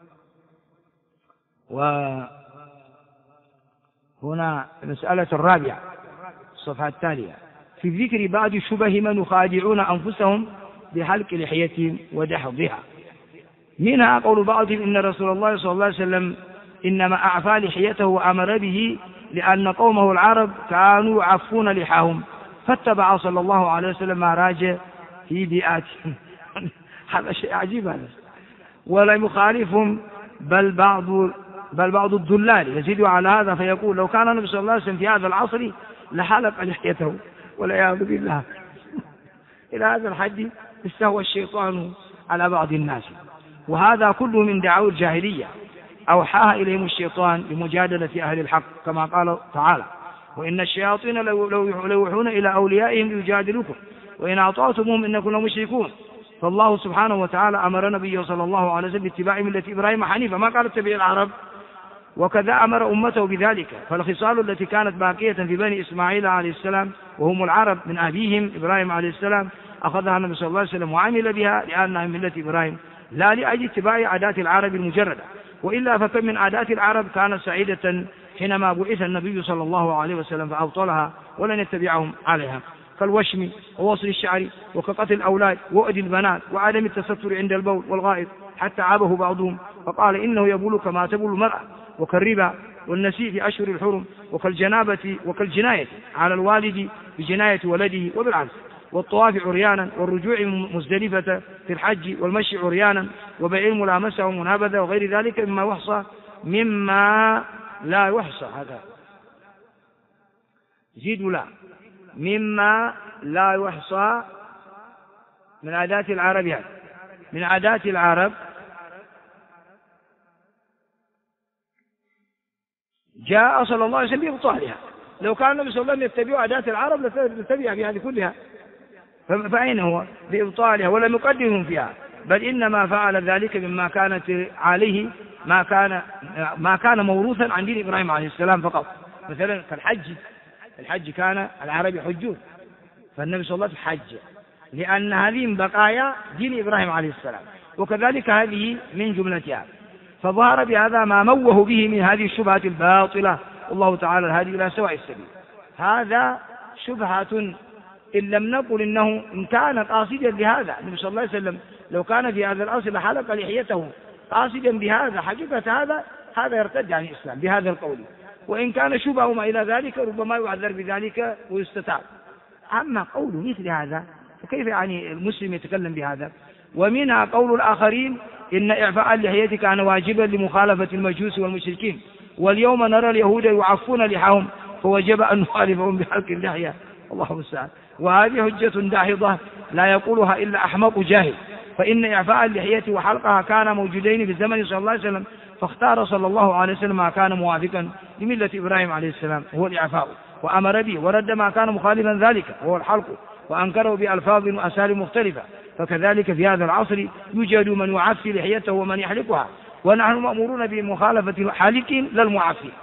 وهنا المسألة الرابعة الصفحة التالية في ذكر بعض شبه من يخادعون أنفسهم بحلق لحيتهم ودحضها. منها قول بعضهم إن رسول الله صلى الله عليه وسلم إنما أعفى لحيته وأمر به لأن قومه العرب كانوا يعفون لحاهم فاتبع صلى الله عليه وسلم ما راج في بيئاتهم. هذا شيء عجيب هذا. ولم يخالفهم بل بعض الدلال يزيد على هذا فيقول لو كان النبي صلى الله عليه وسلم في هذا العصر لحلق لحيته والعياذ بالله. إلى هذا الحد استهوى الشيطان على بعض الناس، وهذا كله من دعاوى الجاهلية أوحاها إليهم الشيطان لمجادلة أهل الحق كما قال تعالى وإن الشياطين لو يوحون إلى أوليائهم ليجادلوكم وإن أطعتموهم إنكم لمشركون. فالله سبحانه وتعالى أمر نبيه صلى الله عليه وسلم باتباع ملة إبراهيم حنيفا ما قال اتبع العرب، وكذا أمر أمته بذلك. فالخصال التي كانت باقية في بني إسماعيل عليه السلام وهم العرب من أبيهم إبراهيم عليه السلام أخذها النبي صلى الله عليه وسلم وعمل بها لأنها من ملة إبراهيم لا لأجل اتباع عادات العرب المجردة، وإلا فكم من عادات العرب كانت سعيدة حينما بعث النبي صلى الله عليه وسلم فأبطلها ولن يتبعهم عليها، كالوشم ووصل الشعر وكقتل الأولاد وأذى البنات وعدم التستر عند البول والغائط، حتى عابه بعضهم فقال إنه يبول كما تبول المرأة، وكالربا والنسيء في أشهر الحرم وكالجنابة وكالجناية على الوالد بجناية ولده وبالعكس، والطواف عريانا والرجوع من مزدلفة في الحج والمشي عريانا وبيع الملامسة ومنابذة وغير ذلك مما لا يحصى. هذا زيد لا مما لا يحصى من عادات العرب، يعني من عادات العرب جاء صلى الله عليه وسلم بإبطالها. لو كان النبي صلى الله عليه وسلم يتبع عادات العرب لتتبع في هذه كلها، فأين هو بإبطالها ولم يقدمهم فيها، بل إنما فعل ذلك مما كانت عليه ما كان موروثا عن دين إبراهيم عليه السلام فقط. مثلا الحج كان العرب يحجون فالنبي صلى الله عليه وسلم حج لأن هذه من بقايا دين إبراهيم عليه السلام، وكذلك هذه من جملتها. فظهر بهذا ما موه به من هذه الشبهة الباطلة، والله تعالى الهادي إلى سواء السبيل. هذا شبهة إن لم نقل إنه إن كان قاصدا بهذا النبي صلى الله عليه وسلم لو كان في هذا الأصل لحلق لحيته قاصدا بهذا حقيقة هذا يرتد عن الإسلام بهذا القول، وإن كان شبهه ما إلى ذلك ربما يعذر بذلك ويستتاب. أما قول مثل هذا فكيف يعني المسلم يتكلم بهذا؟ ومنها قول الآخرين إن إعفاء اللحية كان واجبا لمخالفة المجوس والمشركين، واليوم نرى اليهود يعفون لحاهم فوجب أن نخالفهم بحلق اللحية. الله المستعان. وهذه حجة داحضة لا يقولها إلا أحمق جاهل، فإن إعفاء اللحية وحلقها كان موجودين في الزمن صلى الله عليه وسلم، فاختار صلى الله عليه وسلم ما كان موافقا لملة إبراهيم عليه السلام هو الإعفاء، وأمر به ورد ما كان مخالفا ذلك وهو الحلق، وأنكره بألفاظ وأساليب مختلفة. فكذلك في هذا العصر يوجد من يعفي لحيته ومن يحلقها، ونحن مأمورون بمخالفة الحالقين لا المعفي.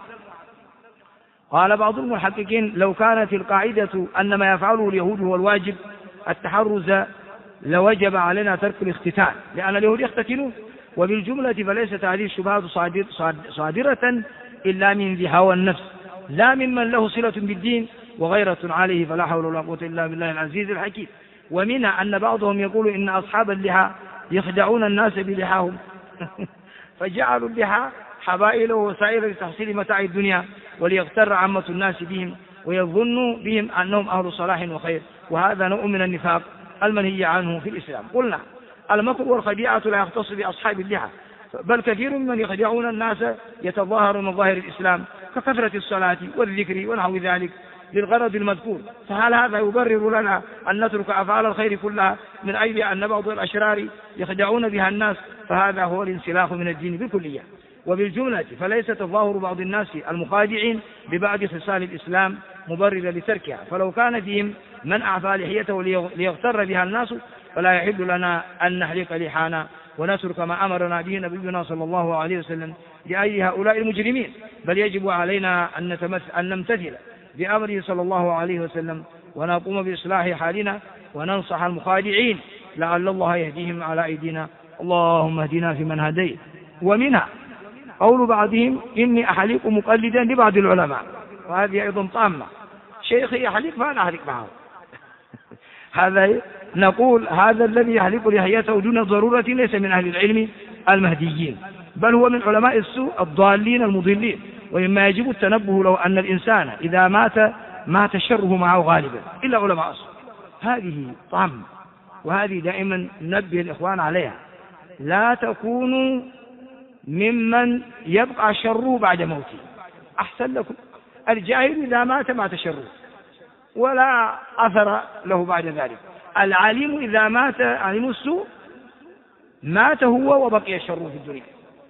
قال بعض المحققين لو كانت القاعدة أن ما يفعله اليهود هو الواجب التحرز لوجب علينا ترك الاختتان، لأن اليهود يختتنون. وبالجملة فليست هذه الشبهات صادرة إلا من ذي هوى النفس لا ممن له صلة بالدين وغيرة عليه، فلا حول ولا قوة إلا بالله العزيز الحكيم. ومنها أن بعضهم يقول إن أصحاب اللحى يخدعون الناس بلحاهم فجعلوا اللحى حبائل وسائل لتحصيل متاع الدنيا وليغتر عامة الناس بهم ويظنوا بهم أنهم أهل صلاح وخير، وهذا نوع من النفاق المنهي عنه في الإسلام. قلنا المكر والخديعة لا يختص بأصحاب اللحى، بل كثير ممن يخدعون الناس يتظاهر من ظاهر الإسلام ككثرة الصلاة والذكر ونحو ذلك للغرض المذكور. فهل هذا يبرر لنا أن نترك أفعال الخير كلها من أجل أن بعض الأشرار يخدعون بها الناس؟ فهذا هو الانسلاخ من الدين بالكلية. وبالجملة فليس تظاهر بعض الناس المخادعين ببعض خصال الإسلام مبررا لتركها، فلو كان فيهم من أعفى لحيته ليغتر بها الناس فلا يحل لنا أن نحلق لحانا ونترك ما أمرنا به نبينا صلى الله عليه وسلم لأجل هؤلاء المجرمين، بل يجب علينا أن نمتثل بأمره صلى الله عليه وسلم ونقوم بإصلاح حالنا وننصح المخادعين لعل الله يهديهم على أيدينا. اللهم اهدنا فيمن هديت. ومنها قول بعضهم إني أحلق مقلدا لبعض العلماء، وهذه أيضا طامة، شيخي يحلق فأنا أحلق معه. هذا نقول هذا الذي يحلق لحيته دون ضرورة ليس من أهل العلم المهديين، بل هو من علماء السوء الضالين المضلين، ومما يجب التنبه له أن الإنسان إذا مات شره معه غالبا إلا علماء السوء. هذه طامة، وهذه دائما ننبه الإخوان عليها، لا تكونوا ممن يبقى شره بعد موته. أحسن لكم الجاهل إذا مات شره ولا أثر له بعد ذلك، العالم إذا مات علم السوء مات هو وبقي شره في الدنيا،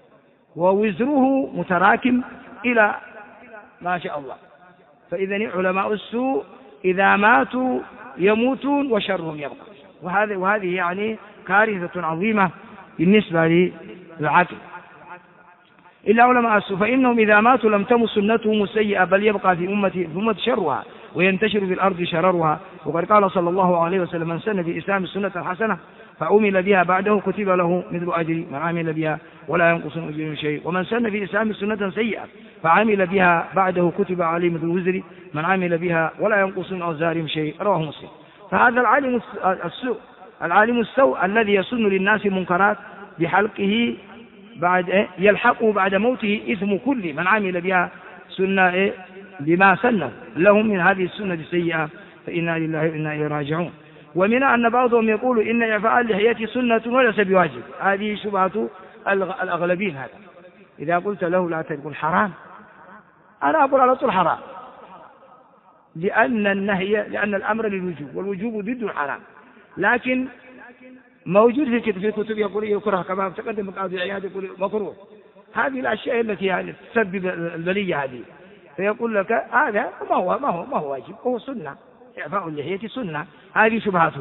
ووزره متراكم إلى ما شاء الله. فإذا علماء السوء إذا ماتوا يموتون وشرهم يبقى، وهذه يعني كارثة عظيمة بالنسبة للعقل. إلا علماء السوء فإنهم إذا ماتوا لم تمت سنتهم السيئة، بل يبقى في أمة شرها وينتشر في الأرض شررها. وقد قال صلى الله عليه وسلم: من سن في الإسلام سنة حسنة فعمل بها بعده كتب له مثل أجر من عمل بها ولا ينقص من أجرهم شيء، ومن سن في الإسلام سنة سيئة فعمل بها بعده كتب عليه مثل وزر من عمل بها ولا ينقص من أوزارهم شيء. رواه مسلم. فهذا العالم السوء الذي يسن للناس منكرات بحلقه يلحقه بعد موته إثم كل من عمل بها سنة بما سنه لهم من هذه السنة السيئة، فإنا لله وإنا إليه راجعون. ومنها أن بعضهم يقول إن إعفاء اللحية سنة وليس بواجب. هذه شبهة الأغلبين. هذا إذا قلت له لا تقول حرام، أنا أقول على طول حرام، لأن الأمر للوجوب، والوجوب ضد الحرام، لكن موجود في كتب يقول يكره، كما تقدم قاضي عياض يقول مكروه. هذه الأشياء التي يعني تسبب البلية هذه، فيقول لك هذا ما هو واجب، هو سنة، إعفاء اللحية سنة. هذه شبهاته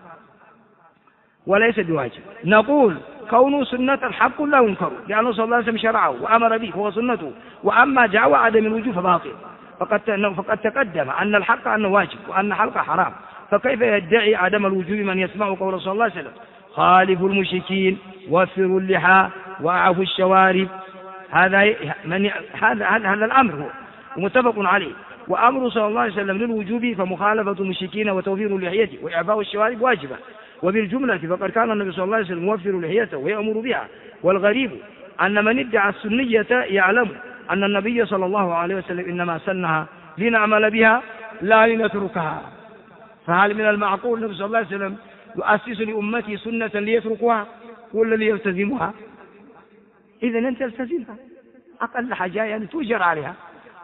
وليس بواجب. نقول كونه سنة حق لا ينكر، لأنه صلى الله عليه وسلم شرعه وأمر به فهو سنته، وأما دعوى عدم الوجوب فباطل. فقد تقدم أن الحق أنه واجب وأن حلقه حرام، فكيف يدعي عدم الوجوب من يسمع قول صلى الله عليه وسلم: خالفوا المشركين وفروا اللحى وأعفوا الشوارب. هذا الأمر هو متفق عليه، وأمر صلى الله عليه وسلم للوجوب فمخالفة المشركين وتوفير اللحية وإعفاء الشوارب واجبة. وبالجملة فقد كان النبي صلى الله عليه وسلم يوفر لحيته ويأمر بها. والغريب أن من ادعى السنية يعلم أن النبي صلى الله عليه وسلم إنما سنها لنعمل بها لا لنتركها. فهل من المعقول النبي صلى الله عليه وسلم يؤسس لأمتي سنة ليتركوها ولا ليلتزموها؟ إذا أنت التزمها، أقل حاجة يعني تؤجر عليها،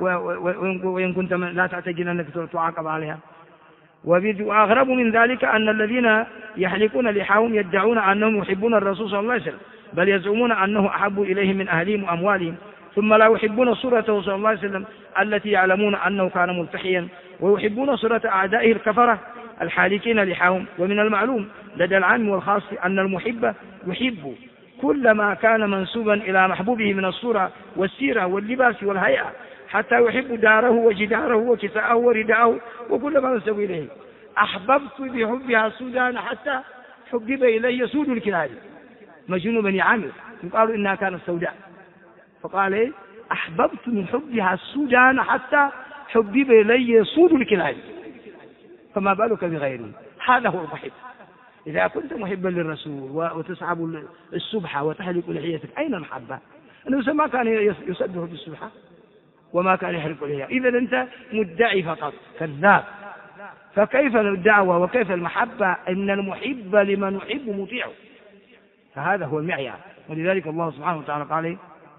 وإن كنت لا تعتقد أنك تعاقب عليها. وأغرب من ذلك أن الذين يحلقون لحاهم يدعون أنهم يحبون الرسول صلى الله عليه وسلم، بل يزعمون أنه أحب إليهم من أهلهم وأموالهم، ثم لا يحبون صورته صلى الله عليه وسلم التي يعلمون أنه كان ملتحيا، ويحبون صورة أعدائه الكفرة الحالكين لحاهم. ومن المعلوم لدى العام والخاص أن المحب يحب كل ما كان منسوبا إلى محبوبه من الصورة والسيرة واللباس والهيئة، حتى يحب داره وجداره وكساءه ورداءه وكل ما ينسب إليه. أحببت بحبها السودان حتى حبب إلي سود الكلاب. مجنون بني عامر يقال إنها كانت سوداء، فقال أحببت من حبها السودان حتى حبب إلي سود الكلاب، فما بالك بغيره. هذا هو المحب. إذا كنت محبا للرسول وتسحب السبحة وتحلق لحيتك، أين المحبة؟ أنه ما كان يسبح بالسبحة وما كان يحرق لحية. إذا أنت مدعي فقط كذاب. فكيف الدعوة وكيف المحبة؟ إن المحب لمن يحب مطيعه، فهذا هو المعيار. ولذلك الله سبحانه وتعالى قال: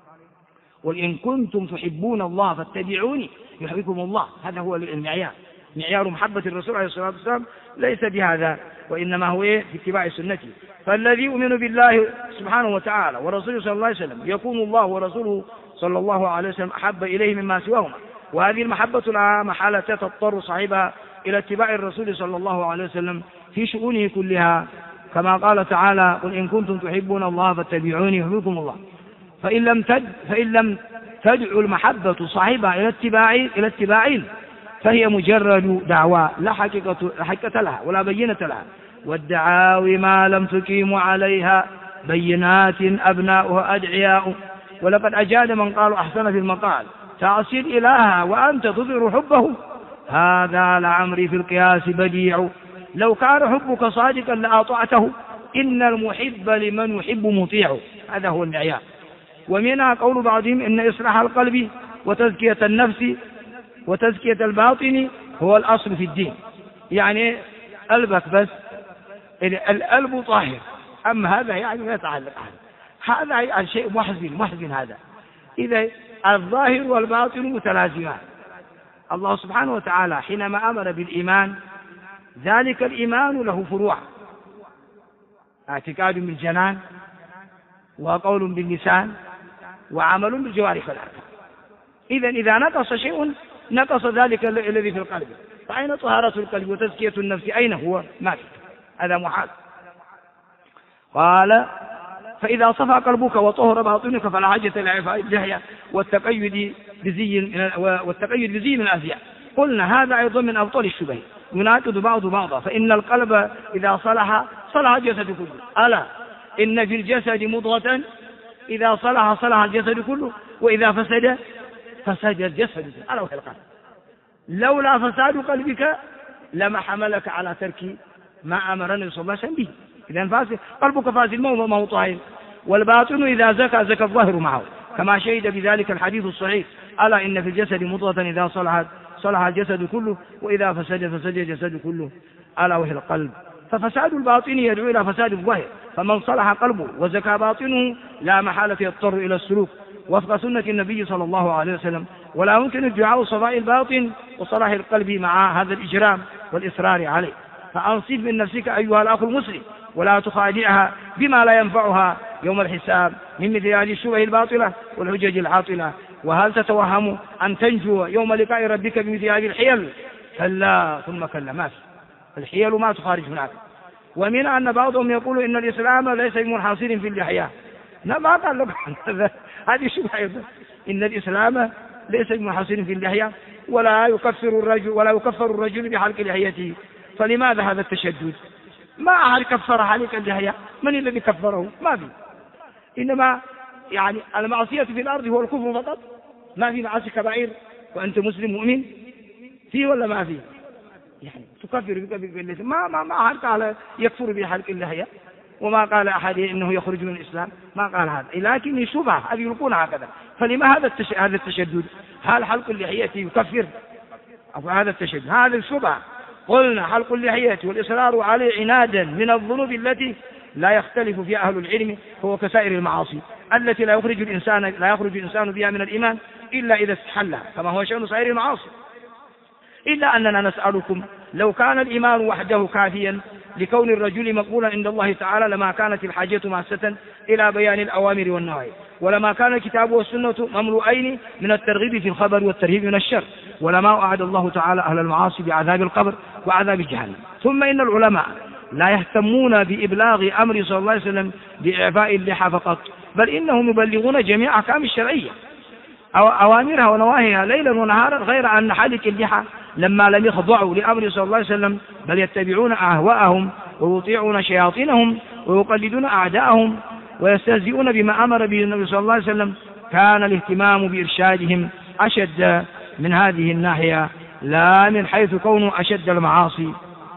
وإن كنتم تحبون الله فاتبعوني يحبكم الله. هذا هو المعيار. معيار محبة الرسول عليه الصلاة والسلام ليس بهذا، وإنما هو في اتباع سنته. فالذي يؤمن بالله سبحانه وتعالى ورسوله صلى الله عليه وسلم يكون الله ورسوله صلى الله عليه وسلم أحب إليه مما سواهما، وهذه المحبة لا محالة تضطر صاحبها إلى اتباع الرسول صلى الله عليه وسلم في شؤونه كلها، كما قال تعالى: قل إن كنتم تحبون الله فاتبعوني يحببكم الله. فإن لم تدعو المحبة صاحبها إلى اتباع فهي مجرد دعوى لا حقيقة لها ولا بينة لها، والدعاوي ما لم تقيم عليها بينات أبناؤها أدعياء. ولقد أجاد من قال أحسن في المقال: تعصي الإله وأنت تظهر حبه، هذا لعمري في القياس بديع، لو كان حبك صادقا لأطعته، إن المحب لمن يحب مطيع. هذا هو الإعياء. ومنها قول بعضهم إن إصلاح القلب وتزكية النفس وتزكية الباطن هو الأصل في الدين، يعني قلبك بس، القلب طاهر، أما هذا يعني لا يتعلق هذا يعني شيء محزن هذا. إذا الظاهر والباطن متلازمان. الله سبحانه وتعالى حينما أمر بالإيمان، ذلك الإيمان له فروع: اعتقاد بالجنان، وقول باللسان، وعمل بالجوارح والأركان. إذا نقص شيء نقص ذلك الذي في القلب. فأين طهارة القلب وتزكية النفس؟ أين هو؟ ما في، هذا محال. قال: فإذا صفى قلبك وطهر باطنك فلا حاجة لإعفاء اللحية والتقيد بزي من الأزياء. قلنا هذا أيضا من أبطال الشبه، يناقض بعضا، فإن القلب إذا صلح الجسد كله. ألا إن في الجسد مضغة إذا صلح الجسد كله، وإذا فسد الجسد كله. ألا وهي القلب. لولا فساد قلبك لما حملك على ترك ما أمر النبي صلى الله عليه وسلم به. إذا قلبك فاسد ما هو طاهر. والباطن إذا زكى الظاهر معه، كما شهد بذلك الحديث الصحيح: ألا إن في الجسد مضغة إذا صلح الجسد كله، وإذا فسد الجسد كله، ألا وهي القلب. ففساد الباطن يدعو إلى فساد الظاهر، فمن صلح قلبه وزكى باطنه لا محالة يضطر إلى السلوك وفق سنة النبي صلى الله عليه وسلم. ولا يمكن ادعاء صفاء الباطن وصلاح القلب مع هذا الإجرام والإصرار عليه. فأنصف من نفسك أيها الأخ المسلم، ولا تخادعها بما لا ينفعها يوم الحساب من مثل هذه الشبه الباطلة والحجج العاطلة. وهل تتوهم أن تنجو يوم لقاء ربك بمثل هذه الحيل؟ كلا ثم كلا، ما في، الحيل ما تخارج هناك. ومن أن بعضهم يقول إن الإسلام ليس بمنحصر في اللحية. ما قال لك هذه شبهة، إن الإسلام ليس بمنحصر في اللحية، ولا يكفر الرجل بحلق لحيته. فلماذا هذا التشدد؟ ما أحد كفر حلق اللحية، من الذي كفره؟ ما في. إنما يعني المعصية في الأرض هو الكفر فقط، ما في معاصي كبائر وأنت مسلم مؤمن فيه ولا ما فيه؟ يعني تكفر بالله. ما أحد قال يكفر بحلق اللحية، وما قال أحد إنه يخرج من الإسلام، ما قال هذا، لكن شبهة هذه يلقون هكذا. فلما هذا التشدد؟ هل حلق اللحية يكفر؟ هذا التشدد هذا الشبهة. قلنا حلق اللحية والإصرار عليه عنادا من الذنوب التي لا يختلف فيها أهل العلم، هو كسائر المعاصي التي لا يخرج الإنسان بها من الإيمان إلا إذا استحلها، كما هو شأن سائر المعاصي. إلا أننا نسألكم: لو كان الإيمان وحده كافيا لكون الرجل مقبولا عند الله تعالى لما كانت الحاجة ماسة إلى بيان الأوامر والنواهي، ولما كان الكتاب والسنة مملوءين من الترغيب في الخبر والترهيب من الشر، ولما أوعد الله تعالى أهل المعاصي بعذاب القبر وعذاب جهنم. ثم إن العلماء لا يهتمون بإبلاغ أمر صلى الله عليه وسلم بإعفاء اللحى فقط، بل إنهم يبلغون جميع أحكام الشرعية أو أوامرها ونواهيها ليلا ونهارا، غير أن حالك اللحى لما لم يخضعوا لأمر صلى الله عليه وسلم بل يتبعون أهواءهم ويطيعون شياطينهم ويقلدون أعداءهم ويستهزئون بما أمر به النبي صلى الله عليه وسلم، كان الاهتمام بإرشادهم أشد من هذه الناحية، لا من حيث كونه أشد المعاصي.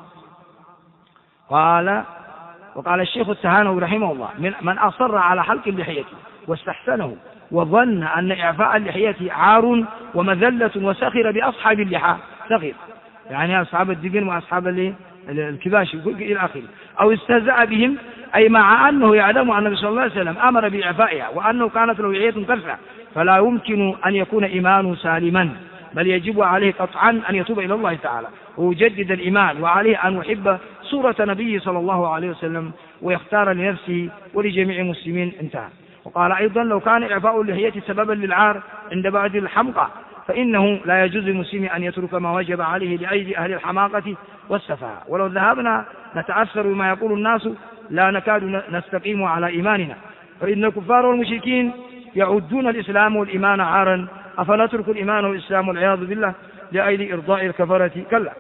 وقال الشيخ التهانوي رحمه الله: من أصر على حلق اللحية واستحسنه وظن أن إعفاء اللحية عار ومذلة وسخر بأصحاب اللحى، سخر يعني أصحاب الدقن وأصحاب الكباش إلى آخره، أو استهزأ بهم، أي مع أنه يعلم أن النبي صلى الله عليه وسلم أمر بإعفائها وأنه كانت له لحية كثرة، فلا يمكن أن يكون إيمانه سالما، بل يجب عليه قطعا أن يتوب إلى الله تعالى ويجدد الإيمان، وعليه أن يحب صورة نبيه صلى الله عليه وسلم ويختار لنفسه ولجميع المسلمين. انتهى. وقال أيضا: لو كان إعفاء اللحية سببا للعار عند بعض الحمقى فإنه لا يجوز للمسلم أن يترك ما وجب عليه لأجل أهل الحماقة والسفاهة. ولو ذهبنا نتأثر بما يقول الناس لا نكاد نستقيم على إيماننا، فإن الكفار والمشركين يعدون الإسلام والإيمان عارا، أفنترك الإيمان والإسلام والعياذ بالله لأجل إرضاء الكفرة؟ كلا.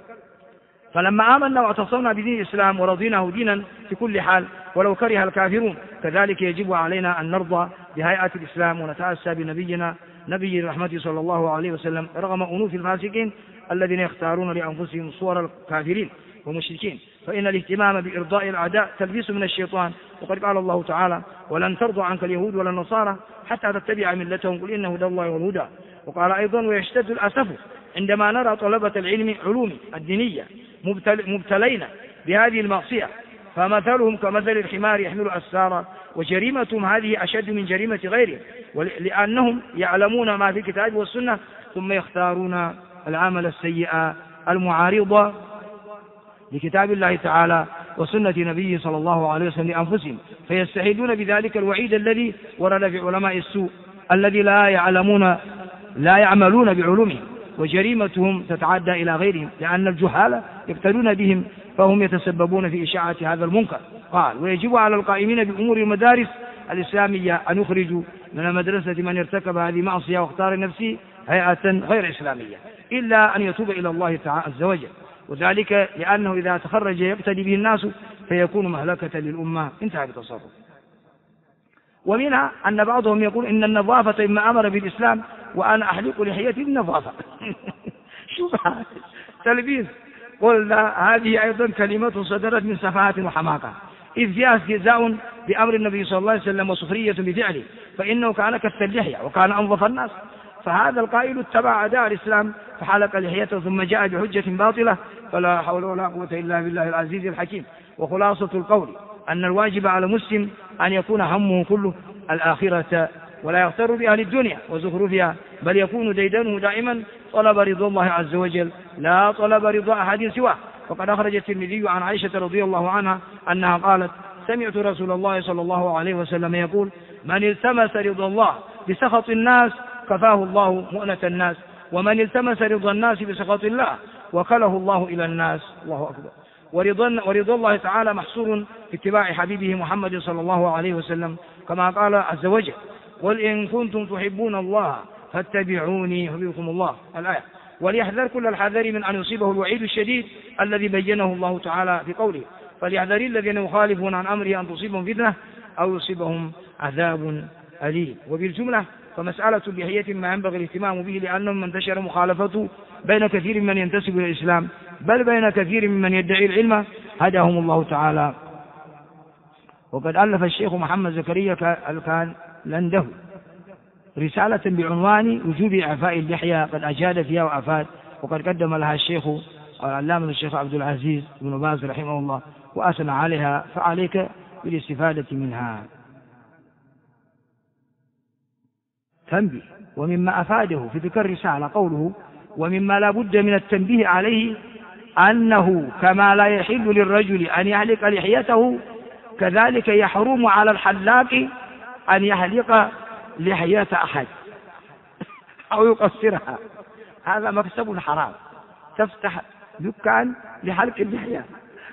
فلما آمنا واعتصمنا بدين الإسلام ورضيناه دينا في كل حال ولو كره الكافرون، كذلك يجب علينا أن نرضى بهيئة الإسلام ونتأسى بنبينا نبي الرحمة صلى الله عليه وسلم رغم أنوف الفاسقين الذين يختارون لأنفسهم صور الكافرين والمشركين. فإن الاهتمام بإرضاء الأعداء تلبيس من الشيطان، وقد قال الله تعالى: ولن ترضى عنك اليهود ولا النصارى حتى تتبع ملتهم قل إن هدى الله والهدى. وقال أيضا: ويشتد الأسف عندما نرى طلبة العلم علوم الدينية مبتلين بهذه المعصية، فمثلهم كمثل الحمار يحمل أسفارا، وجريمتهم هذه أشد من جريمة غيرهم، لأنهم يعلمون ما في الكتاب والسنة ثم يختارون العمل السيء المعارض لكتاب الله تعالى وسنة نبيه صلى الله عليه وسلم لأنفسهم، فيستحيلون بذلك الوعيد الذي ورد في علماء السوء الذي لا يعملون بعلومهم، وجريمتهم تتعدى إلى غيرهم لأن الجهال يقتدون بهم فهم يتسببون في إشاعة هذا المنكر. قال: ويجب على القائمين بأمور المدارس الإسلامية أن يخرجوا من المدرسة من ارتكب هذه معصية واختار نفسه هيئة غير إسلامية إلا أن يتوب إلى الله تعالى عز وجل، وذلك لأنه إذا تخرج يقتدي به الناس فيكون مهلكة للأمة. انتهى بتصرف. ومنها أن بعضهم يقول إن النظافة إما أمر بالإسلام وأنا أحلق لحيتي بالنظافة. شوف تلبيس. قلنا هذه أيضا كلمة صدرت من سفاهة وحماقة، إذ فيها استهزاء بأمر النبي صلى الله عليه وسلم وسخرية بفعله، فإنه كان كف اللحية وكان أنظف الناس، فهذا القائل اتبع أعداء الإسلام فحلق لحيته ثم جاء بحجة باطلة، فلا حول ولا قوة إلا بالله العزيز الحكيم. وخلاصة القول أن الواجب على المسلم أن يكون همه كله الآخرة ولا يغتر بأهل الدنيا وزخرفها، بل يكون ديدنه دائما طلب رضا الله عز وجل لا طلب رضا أحد سواه. وقد أخرج الترمذي عن عائشة رضي الله عنها أنها قالت: سمعت رسول الله صلى الله عليه وسلم يقول: من التمس رضا الله بسخط الناس كفاه الله مؤنة الناس، ومن التمس رضا الناس بسخط الله وكله الله إلى الناس. الله أكبر. ورضا الله تعالى محصور في اتباع حبيبه محمد صلى الله عليه وسلم، كما قال عز وجل: قل إن كنتم تحبون الله فاتبعوني يحببكم الله، الآية. وليحذر كل الحذر من أن يصيبه الوعيد الشديد الذي بينه الله تعالى في قوله: فليحذر الذين يخالفون عن أمره أن تصيبهم فتنة أو يصيبهم عذاب أليم. وبالجملة فمسألة اللحية ما ينبغي الاهتمام به، لأنه من انتشر مخالفته بين كثير من ينتسب إلى الإسلام بل بين كثير ممن يدعي العلم هداهم الله تعالى. وقد ألف الشيخ محمد زكريا الكالندهي رسالة بعنوان وجوب إعفاء اللحية، قد أجاد فيها وأفاد، وقد قدم لها الشيخ العلامة الشيخ عبد العزيز بن باز رحمه الله وأثنى عليها، فعليك بالاستفادة منها. تنبيه. ومما أفاده في تلك الرسالة قوله: ومما لا بد من التنبيه عليه أنه كما لا يحل للرجل أن يحلق لحيته كذلك يحرم على الحلاق أن يحلق لحية أحد أو يقصرها. هذا مكسب حرام. تفتح دكان لحلق اللحية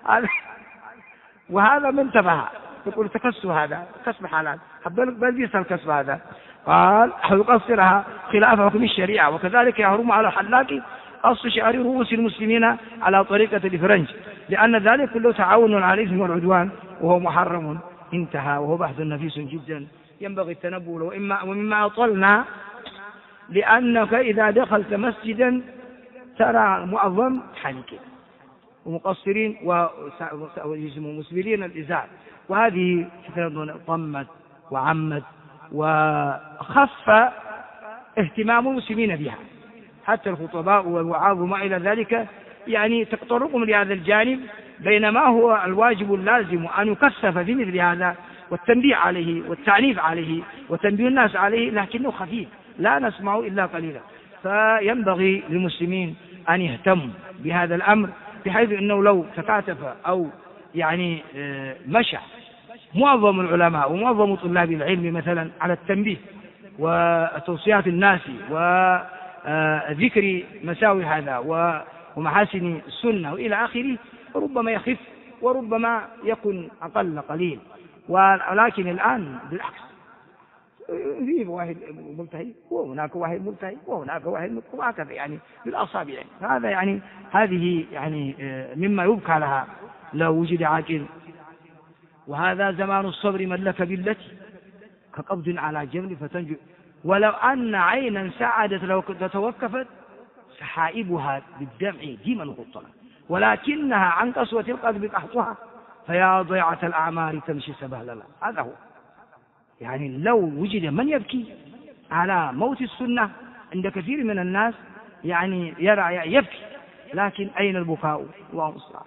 وهذا من تبعها تقول تكسب، هذا كسب حلال، بل بيس الكسب هذا. قال: أو يقصرها خلاف حكم الشريعة، وكذلك يحرم على الحلاق قص شعر رؤوس المسلمين على طريقة الإفرنج، لأن ذلك كله تعاون على الإثم والعدوان وهو محرم. انتهى. وهو بحث نفيس جدا ينبغي التنبؤ له. ومما أطلنا لأنك إذا دخلت مسجدا ترى معظم حالكين ومقصرين ومسبلين الإزار، وهذه فتنة طمت وعمت وخف اهتمام المسلمين بها، حتى الخطباء والوعاظ وما إلى ذلك يعني تقتربهم لهذا الجانب، بينما هو الواجب اللازم أن يكثف في مثل هذا والتنبيه عليه والتعنيف عليه وتنبيه الناس عليه، لكنه خفيف لا نسمع إلا قليلا. فينبغي للمسلمين أن يهتموا بهذا الأمر، بحيث أنه لو تكاتف أو يعني مشى معظم العلماء ومعظم طلاب العلم مثلا على التنبيه وتوصيات الناس ذكر مساوي هذا ومحاسن السنة وإلى آخره، ربما يخف وربما يكون أقل قليل. ولكن الآن بالعكس، في واحد ملتهي وهناك واحد ملتهي وهناك واحد ملتهي وهكذا، يعني بالأصابع. هذا يعني هذه يعني مما يبكى لها لو وجد عاقل. وهذا زمان الصبر من لك بالتي كقبض على جبل فتنجو، ولو أن عينا سعدت لو تتوقفت سحائبها بالدمع ديما مقطرة، ولكنها عن قسوة القلب قحطها فيا ضيعة الأعمار تمشي سبهللا. هذا هو، يعني لو وجد من يبكي على موت السنة عند كثير من الناس يعني يرى يبكي، لكن أين البكاء؟ الله المستعان.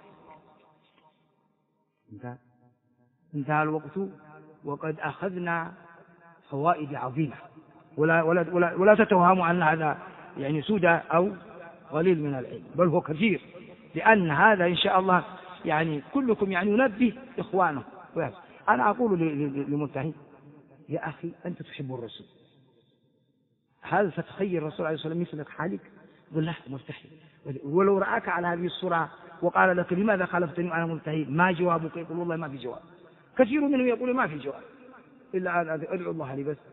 انتهى الوقت وقد أخذنا فوائد عظيمة، ولا تتوهموا أن هذا يعني سودة أو قليل من العلم، بل هو كثير، لأن هذا إن شاء الله يعني كلكم يعني ينبه إخوانه. أنا أقول للملتهي يا أخي أنت تحب الرسول، هل تتخيل الرسول عليه الصلاة والسلام مثلك حالك؟ قل له ملتهي، ولو رآك على هذه الصورة وقال لك لماذا خالفتني وأنا ملتهي، ما جوابك؟ يقول والله ما في جواب. كثير منهم يقول ما في جواب إلا أن أدعو الله لي بس.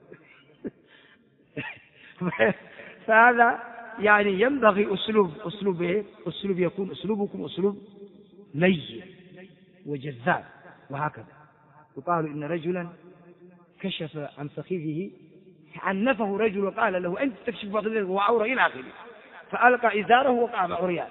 فهذا يعني ينبغي أسلوب يكون أسلوبكم أسلوب لين وجذاب. وهكذا يقال إن رجلا كشف عن فخذه عنفه رجل وقال له أنت تكشف فخذك وعورة إلى آخره، فألقى إزاره وقع عريان.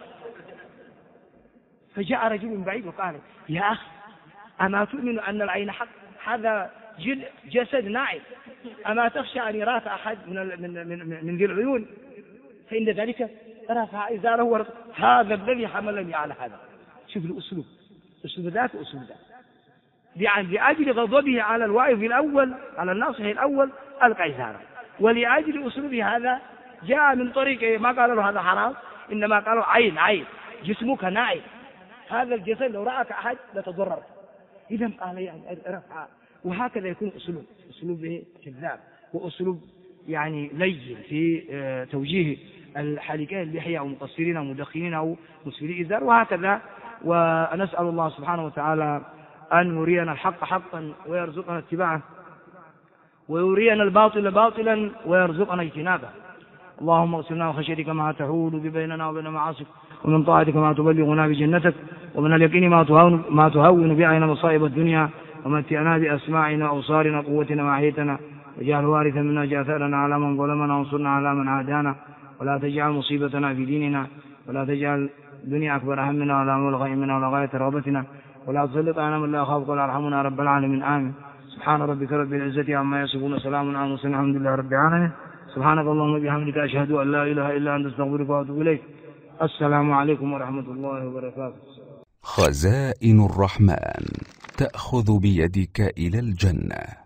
فجاء رجل من بعيد وقال يا أخي أما تؤمن أن العين حق؟ هذا جسد ناعم، أما تخشى أن يراك أحد من ذي العيون؟ فإن ذلك رفع إزاره هذا الذي حملني على هذا. شوف الأسلوب، أسلوب ذاك وأسلوب ذاك. لأجل غضبه على الواعظ الأول، على الناصح الأول، ألقى إزاره. ولأجل أسلوبه هذا جاء من طريق ما قال له هذا حرام، إنما قالوا عين جسمك ناعم، هذا الجسد لو رأك أحد لتضرر. إذا قال يعني رفع. وهكذا يكون أسلوب كذاب، وأسلوب يعني لين في توجيه الحالكين اللحية أو مقصرين أو مدخنين أو مسفلي إزار وهكذا. ونسأل الله سبحانه وتعالى أن يرينا الحق حقا ويرزقنا اتباعه، ويرينا الباطل باطلا ويرزقنا اجتنابه. اللهم اغفرنا وخشيتك ما تحول بيننا وبين معاصيك، ومن طاعتك ما تبلغنا بجنتك، ومن اليقين ما تهون بعين مصائب الدنيا، ومتعنا بأسماعنا وأبصارنا قوتنا ما أحييتنا، واجعل وارثا منا جاثرنا على من ظلمنا وانصرنا على من عادانا، ولا تجعل مصيبتنا في ديننا، ولا تجعل الدنيا أكبر همنا ولا مبلغ علمنا ولا غاية رغبتنا، ولا تسلط علينا من لا يخافك ولا يرحمنا رب العالمين. آمين. سبحان ربك رب العزة عما يصفون، سلام على المرسلين، الحمد لله رب العالمين. سبحانك اللهم وبحمدك أشهد أن لا إله إلا أنت أستغفرك وأتوب إليك. السلام عليكم ورحمة الله وبركاته. خزائن الرحمن تأخذ بيدك إلى الجنة.